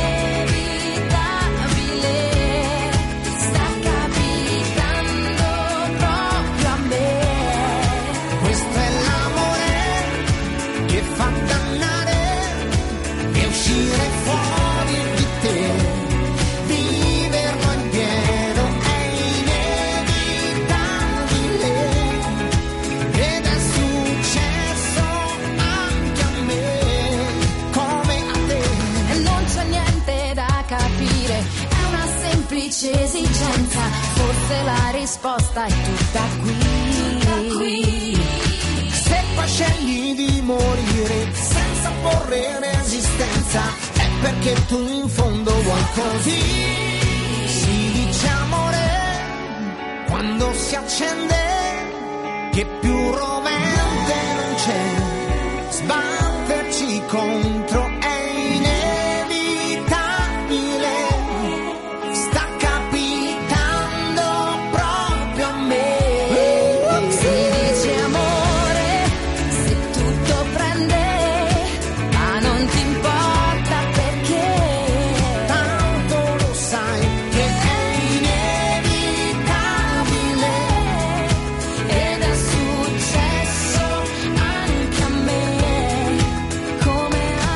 semplice esigenza, forse la risposta è tutta qui. Se poi scegli di morire senza porre resistenza, è perché tu in fondo vuoi così. Si dice amore quando si accende, che più rovente non c'è. Sbatterci contro è inevitabile. Sta capitando proprio a me. Si dice amore se tutto prende, ma non ti importa perché, Tanto lo sai che è inevitabile. ed è successo anche a me, come a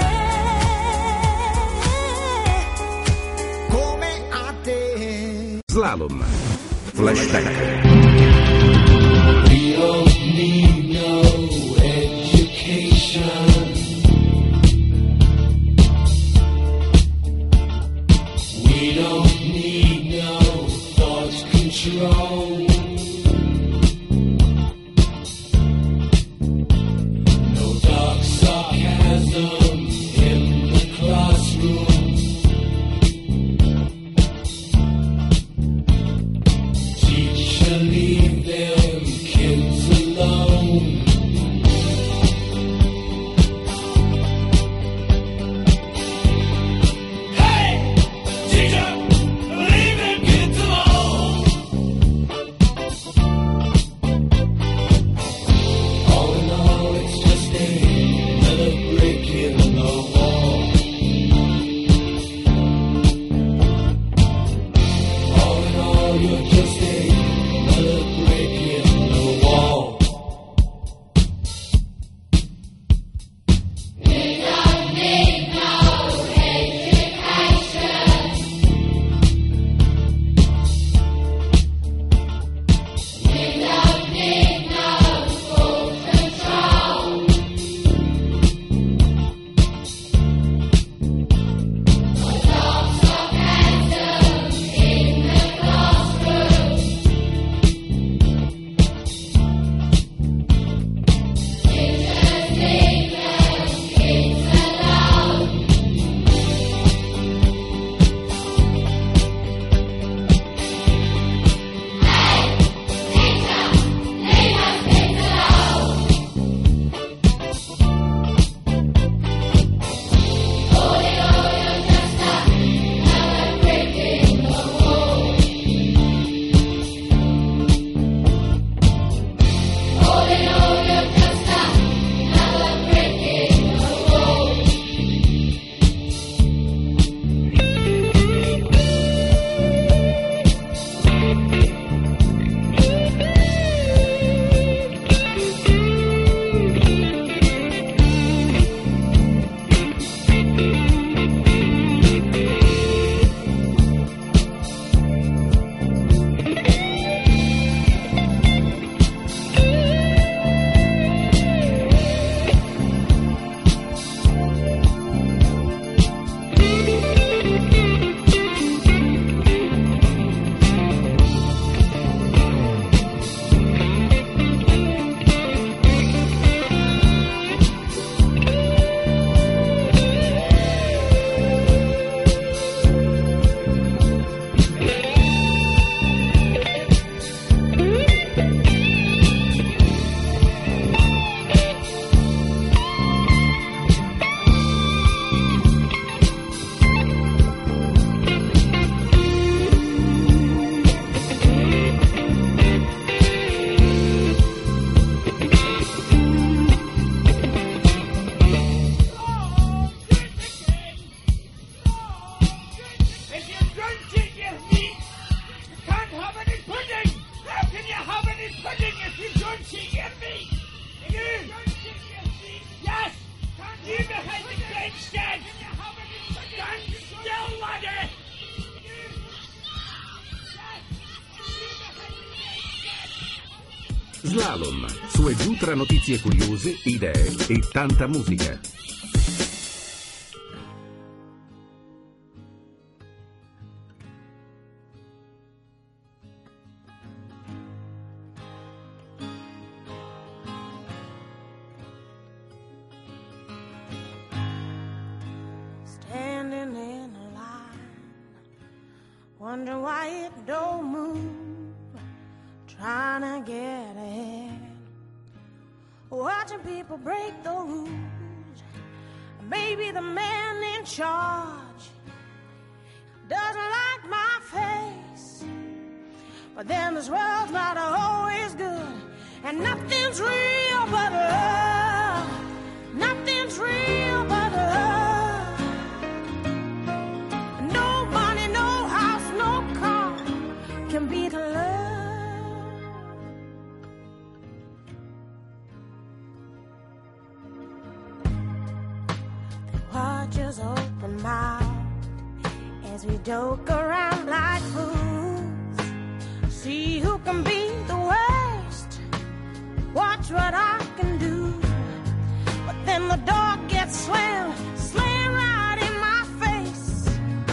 te. Come a te. Slalom. Flashback. We don't need no education. We don't need no thought control. No dark sarcasm in the classroom. Teacher, leave them kids alone. Hey, teacher, leave them kids alone. All in all, it's just another brick in the wall. All in all, you're just another brick in the wall. Slalom, su e giù tra notizie curiose, idee e tanta musica. Wonder why it don't move, trying to get ahead. Watching people break the rules. Maybe the man in charge doesn't like my face, but then this world's not always good, and nothing's real but love. Nothing's real but love. No money, no house, no car can beat love. Watch us open mouth as we joke around like fools. See who can be the worst. Watch what I can do. But then the door gets slammed right in my face.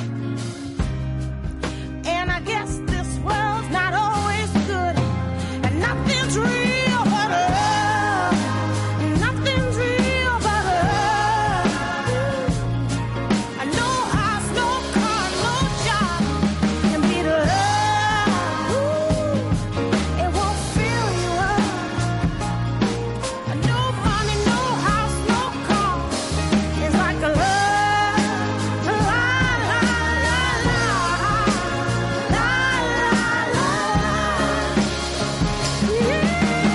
And I guess this world's not always good, and nothing's real but love. Nothing's real but love. And no house, no car, no job can beat love. Ooh, it won't fill you up. And no money, no house, no car is like a love. La, la, la, la. La, la, la, la. Yeah.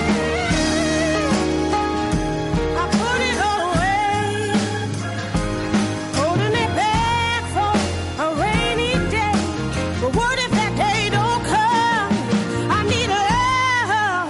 I put it all away, holding it back for a rainy day. But what if that day don't come? I need love.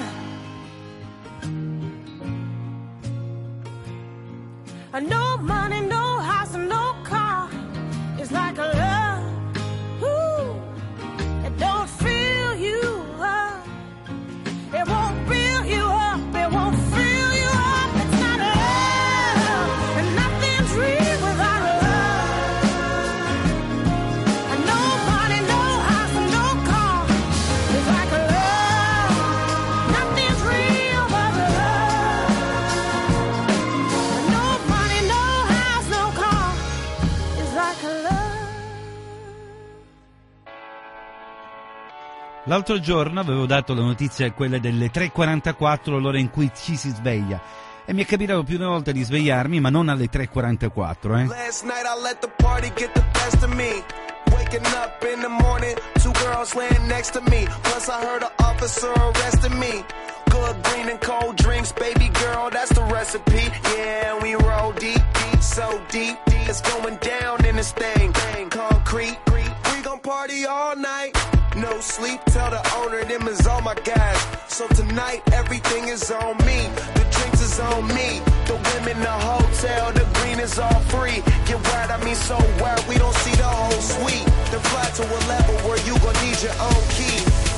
No money, no house, no car is like a love. Ooh, it don't fill you up. It won't fill you up. It won't fill you up. It's not love, and nothing's real without love. And no money, no house, no car is like a love. Nothing's real but love. And no money, no house, no car is like a love. L'altro giorno avevo dato la notizia quella delle 3:44, l'ora in cui ci si sveglia, e mi è capitato più di una volta di svegliarmi, ma non alle 3:44, Last night I let the party get the best of me. Waking up in the morning, two girls laying next to me. Plus I heard an officer arresting me. Good green and cold drinks, baby girl, that's the recipe. Yeah, we roll deep, deep, so deep, deep. It's going down in this thing. Concrete, we gon' party all night. No sleep, tell the owner them is all my guys. So tonight everything is on me. The drinks is on me. The women, the hotel, the green is all free. Get wild, I mean so wild, we don't see the whole suite. Then fly to a level where you gon' need your own key.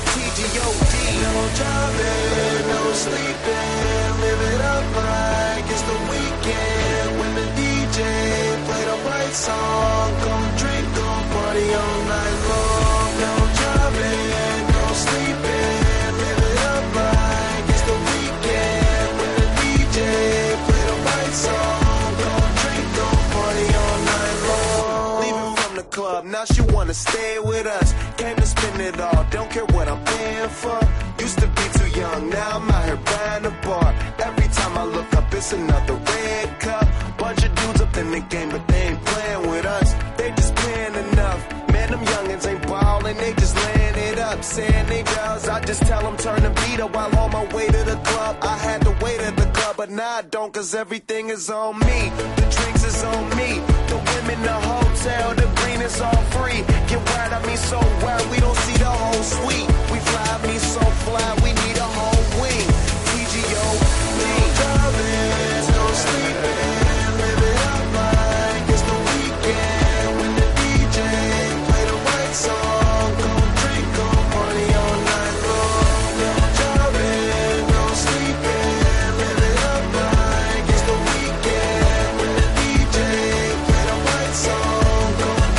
TGOD. No driving, no sleeping. Live it up like it's the weekend. When the DJ play the right song, gon' drink, gon' party all night long. No driving, no sleeping. Live it up like it's the weekend. When the DJ play the right song, gon' drink, gon' party all night long. Leaving from the club, now she wanna stay with us. Came to spend it all, don't care what I'm paying for. Used to be too young, now I'm out here buying a bar. Every time I look up, it's another red cup. Bunch of dudes up in the game, but they ain't playing with us. They just paying enough. Man, them youngins ain't ballin', they just laying it up. Saying they girls, I just tell them turn the beat up while on my way to the club. I had to wait at the club, but now I don't, cause everything is on me. The drinks is on me. The women, the hotel, the green is all free. Get wild, I mean so wild, we don't see the whole suite. We fly, I mean so fly, we need a whole wing. TGO, no driving, no sleeping. Live it up like it's the weekend. When the DJ play the right song, gon' drink, gon' party all night long. No driving, no sleeping. Live it up like it's the weekend. When the DJ play the right song, gon'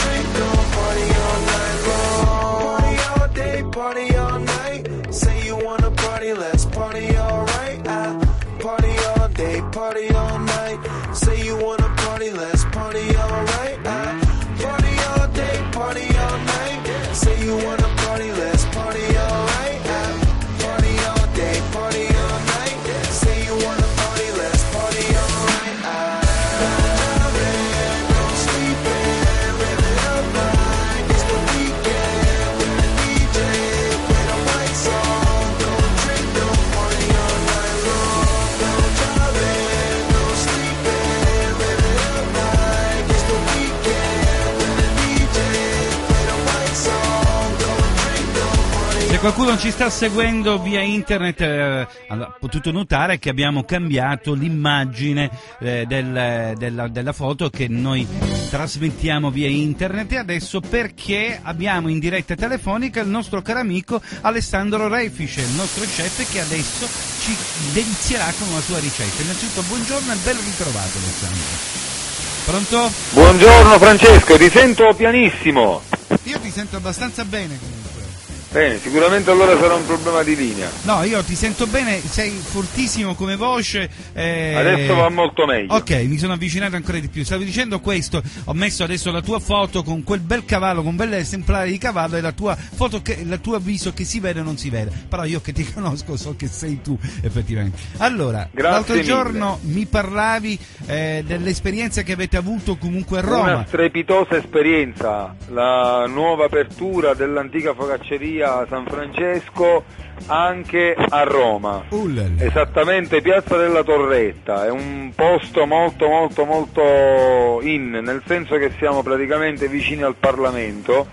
qualcuno ci sta seguendo via internet ha potuto notare che abbiamo cambiato l'immagine della foto che noi trasmettiamo via internet, e adesso perché abbiamo in diretta telefonica il nostro caro amico Alessandro Refice, il nostro chef, che adesso ci delizierà con la sua ricetta. Innanzitutto buongiorno e ben ritrovato Alessandro. Pronto? Buongiorno Francesco, ti sento pianissimo. Io ti sento abbastanza bene comunque. Bene, sicuramente allora sarà un problema di linea. No, io ti sento bene, sei fortissimo come voce. Adesso va molto meglio. Ok, mi sono avvicinato ancora di più. Stavo dicendo questo, ho messo adesso la tua foto con quel bel cavallo, con un bel esemplare di cavallo, e la tua foto, il tuo viso che si vede o non si vede. Però io che ti conosco so che sei tu, effettivamente. Allora, l'altro giorno mi parlavi dell'esperienza che avete avuto comunque a Roma. Una strepitosa esperienza, la nuova apertura dell'antica focacceria San Francesco anche a Roma, esattamente Piazza della Torretta. È un posto molto molto molto nel senso che siamo praticamente vicini al Parlamento,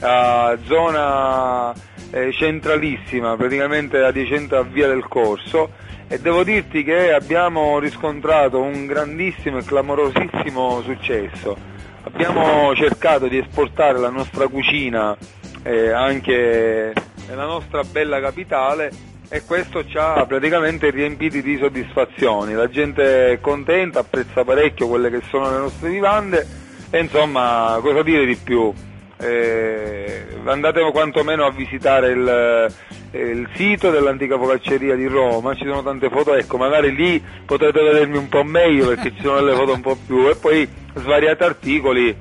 zona centralissima, praticamente adiacente a Via del Corso, e devo dirti che abbiamo riscontrato un grandissimo e clamorosissimo successo. Abbiamo cercato di esportare la nostra cucina anche nella nostra bella capitale, e questo ci ha praticamente riempiti di soddisfazioni. La gente è contenta, apprezza parecchio quelle che sono le nostre vivande, e insomma, cosa dire di più? Andate quantomeno a visitare il sito dell'antica focacceria di Roma, ci sono tante foto, ecco, magari lì potrete vedermi un po' meglio perché ci sono delle foto un po' più, e poi svariati articoli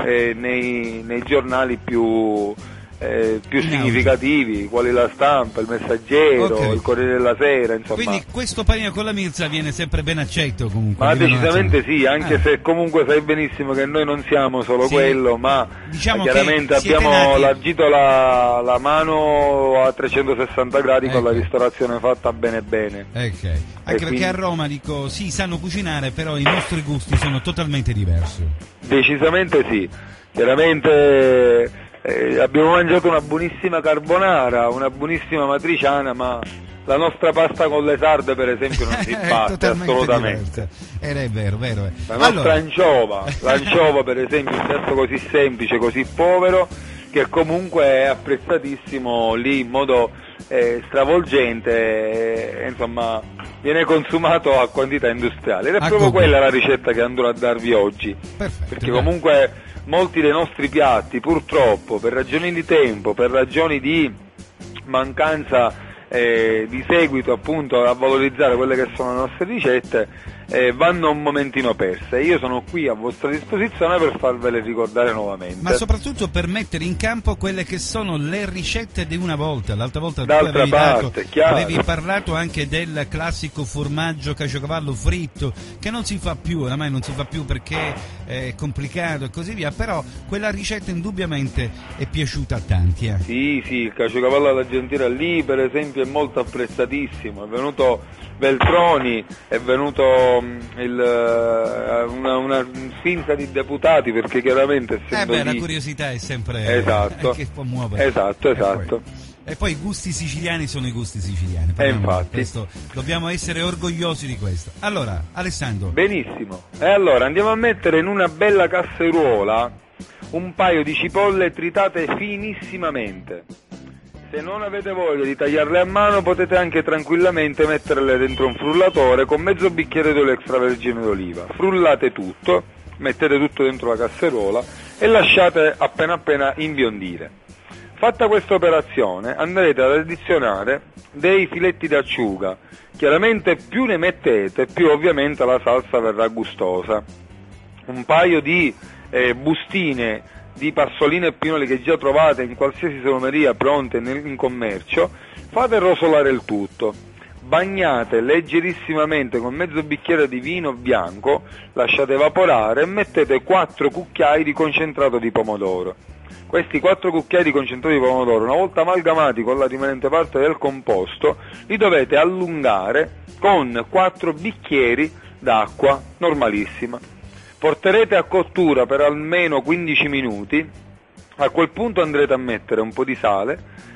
nei giornali più significativi, quali La Stampa, Il Messaggero, Il Corriere della Sera, insomma. Quindi questo panino con la mirza viene sempre ben accetto comunque. Ma decisamente sì, anche se comunque sai benissimo che noi non siamo solo quello, ma diciamo chiaramente abbiamo agito la mano a 360 gradi con la ristorazione fatta bene bene. Anche perché a Roma dico sì, sanno cucinare, però i nostri gusti sono totalmente diversi. Decisamente sì, chiaramente. Abbiamo mangiato una buonissima carbonara, una buonissima matriciana, ma la nostra pasta con le sarde per esempio non si batte assolutamente. È vero. La nostra l'anciova per esempio, un piatto così semplice, così povero, che comunque è apprezzatissimo lì in modo stravolgente, insomma viene consumato a quantità industriali, ed è proprio quella la ricetta che andrò a darvi oggi. Perfetto, perché comunque molti dei nostri piatti, purtroppo, per ragioni di tempo, per ragioni di mancanza di seguito appunto a valorizzare quelle che sono le nostre ricette, vanno un momentino perse. Io sono qui a vostra disposizione per farvele ricordare nuovamente. Ma soprattutto per mettere in campo quelle che sono le ricette di una volta. L'altra volta avevi parlato anche del classico formaggio caciocavallo fritto, che non si fa più, oramai non si fa più perché è complicato e così via, però quella ricetta indubbiamente è piaciuta a tanti. Sì, il caciocavallo alla Gentile lì per esempio è molto apprezzatissimo. È venuto Veltroni, è venuto una sfinza di deputati, perché chiaramente essendo la curiosità è sempre che può muovere. Esatto. E poi i gusti siciliani sono i gusti siciliani. Infatti. Dobbiamo essere orgogliosi di questo. Allora, Alessandro. Benissimo. E allora andiamo a mettere in una bella casseruola un paio di cipolle tritate finissimamente. Se non avete voglia di tagliarle a mano, potete anche tranquillamente metterle dentro un frullatore con mezzo bicchiere d'olio extravergine d'oliva. Frullate tutto, mettete tutto dentro la casseruola e lasciate appena imbiondire. Fatta questa operazione, andrete ad addizionare dei filetti d'acciuga. Chiaramente più ne mettete, più ovviamente la salsa verrà gustosa. Un paio di bustine di passoline e pinoli che già trovate in qualsiasi salumeria pronte in commercio, fate rosolare il tutto, bagnate leggerissimamente con mezzo bicchiere di vino bianco, lasciate evaporare e mettete 4 cucchiai di concentrato di pomodoro. Questi 4 cucchiai di concentrato di pomodoro, una volta amalgamati con la rimanente parte del composto, li dovete allungare con 4 bicchieri d'acqua normalissima. Porterete a cottura per almeno 15 minuti, a quel punto andrete a mettere un po' di sale,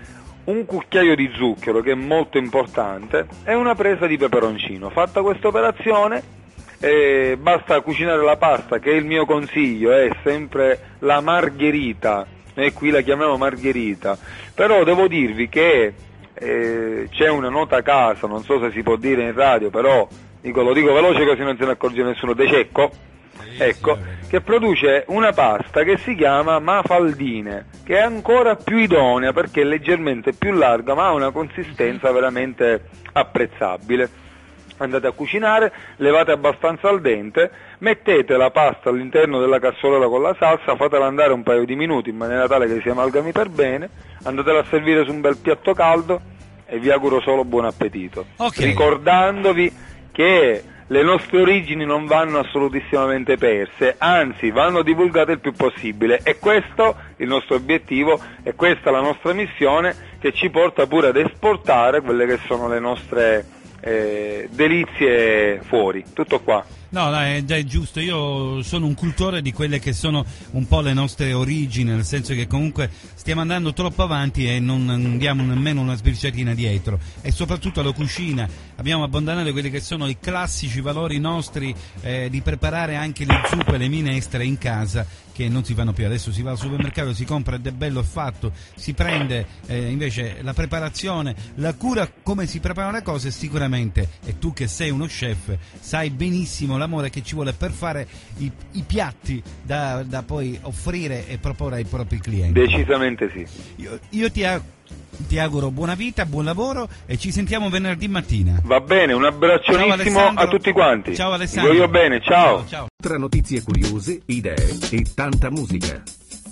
un cucchiaio di zucchero, che è molto importante, e una presa di peperoncino. Fatta questa operazione, basta cucinare la pasta, che il mio consiglio è sempre la margherita, noi qui la chiamiamo margherita, però devo dirvi che c'è una nota a casa, non so se si può dire in radio, però lo dico veloce così non se ne accorge nessuno, De Cecco, ecco, che produce una pasta che si chiama mafaldine, che è ancora più idonea perché è leggermente più larga ma ha una consistenza veramente apprezzabile. Andate a cucinare, levate abbastanza al dente, mettete la pasta all'interno della cassola con la salsa, fatela andare un paio di minuti in maniera tale che si amalgami per bene, andatela a servire su un bel piatto caldo e vi auguro solo buon appetito. Okay. Ricordandovi che le nostre origini non vanno assolutissimamente perse, anzi vanno divulgate il più possibile, e questo il nostro obiettivo, e questa la nostra missione, che ci porta pure ad esportare quelle che sono le nostre delizie fuori. Tutto qua. No, è giusto, io sono un cultore di quelle che sono un po' le nostre origini, nel senso che comunque stiamo andando troppo avanti e non andiamo nemmeno una sbirciatina dietro, e soprattutto alla cucina abbiamo abbandonato quelli che sono i classici valori nostri di preparare anche le zuppe e le minestre in casa, che non si fanno più. Adesso si va al supermercato, si compra ed è bello fatto, si prende invece la preparazione, la cura come si preparano le cose sicuramente, e tu che sei uno chef sai benissimo l'amore che ci vuole per fare i piatti da poi offrire e proporre ai propri clienti. Decisamente sì. Io ti auguro buona vita, buon lavoro, e ci sentiamo venerdì mattina. Va bene, un abbraccionissimo a tutti quanti. Ciao Alessandro. Voglio bene, ciao. Ciao. Tra notizie curiose, idee e tanta musica.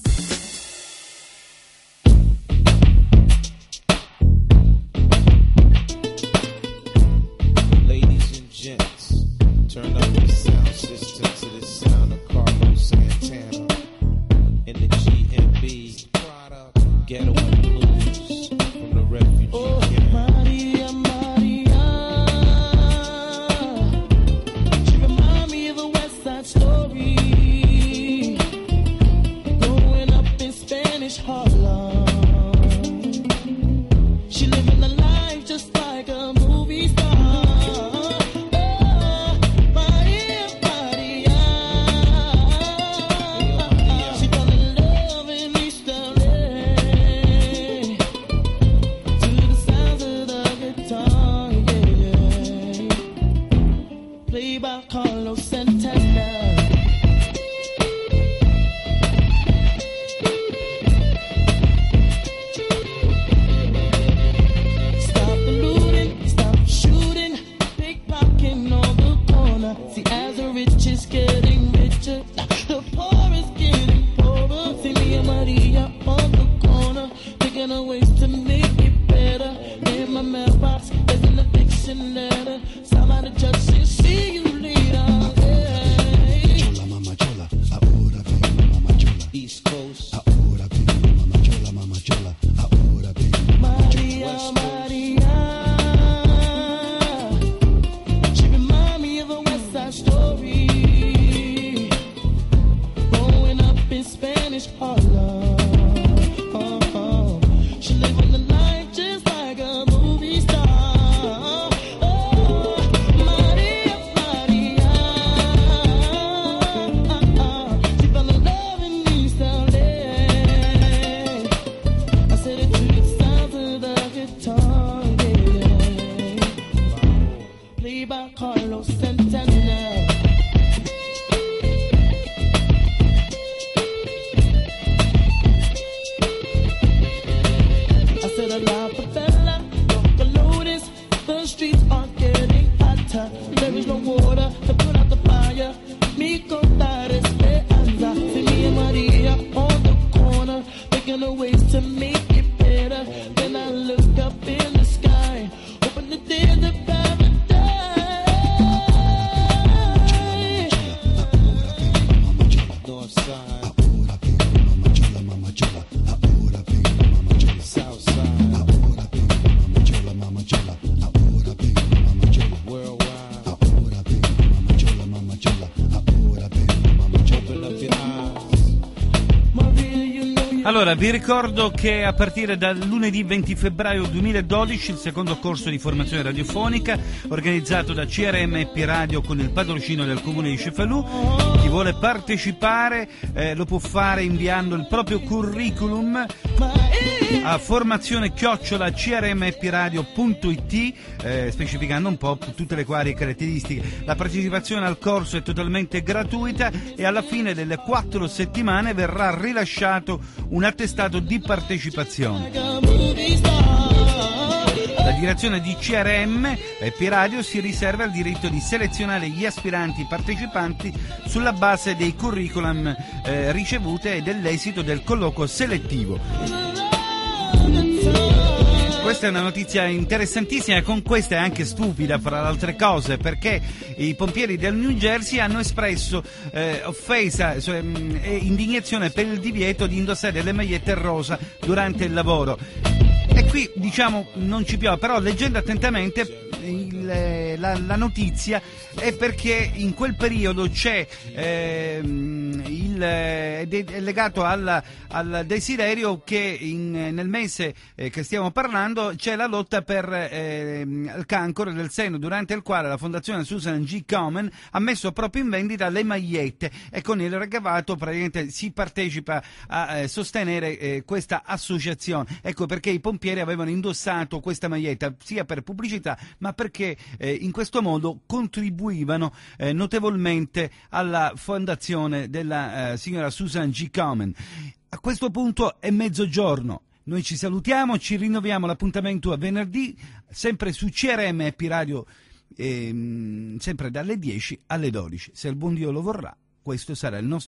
Ladies and gents, turn up the sound system to the sound of Carlos Santana in the GMB Ghetto Blues from the refugee camp. Maria, Maria, she remind me of a West Side Story, growing up in Spanish Harlem. She living a life just like a movie star. By Carlos Santana. Stop the looting, stop shooting, pickpocketing on the corner. See, as the rich is getting richer, the poor is getting poorer. See me and Maria on the corner, thinking of ways to make it better. In my mailbox, there's an eviction letter. Somebody just should see you. East Coast. Ahora vengo, mamá chola, ahora vengo. Maria, Maria, she remind me of a West Side Story, growing up in Spanish Harlem. She live on the life just like a movie star. Maria, Maria, she fell in love in East LA. I Allora, vi ricordo che a partire dal lunedì 20 febbraio 2012 il secondo corso di formazione radiofonica organizzato da CRM EP Radio con il patrocino del Comune di Cefalù. Chi vuole partecipare lo può fare inviando il proprio curriculum a formazione@crmepiradio.it, specificando un po' tutte le varie caratteristiche. La partecipazione al corso è totalmente gratuita e alla fine delle 4 settimane verrà rilasciato un attestato di partecipazione. La direzione di CRM EP Radio si riserva il diritto di selezionare gli aspiranti partecipanti sulla base dei curriculum ricevute e dell'esito del colloquio selettivo. Questa è una notizia interessantissima e con questa è anche stupida fra le altre cose, perché i pompieri del New Jersey hanno espresso offesa e indignazione per il divieto di indossare le magliette rosa durante il lavoro. E qui diciamo non ci piove, però leggendo attentamente la notizia è perché in quel periodo c'è è legato al desiderio che nel mese che stiamo parlando c'è la lotta per il cancro del seno, durante il quale la fondazione Susan G. Komen ha messo proprio in vendita le magliette e con il ricavato praticamente si partecipa a sostenere questa associazione. Ecco perché i pompieri avevano indossato questa maglietta sia per pubblicità ma perché in questo modo contribuivano notevolmente alla fondazione della signora Susan G. Komen. A questo punto è mezzogiorno, noi ci salutiamo, ci rinnoviamo l'appuntamento a venerdì, sempre su CRM EP Radio, sempre dalle 10 alle 12. Se il buon Dio lo vorrà, questo sarà il nostro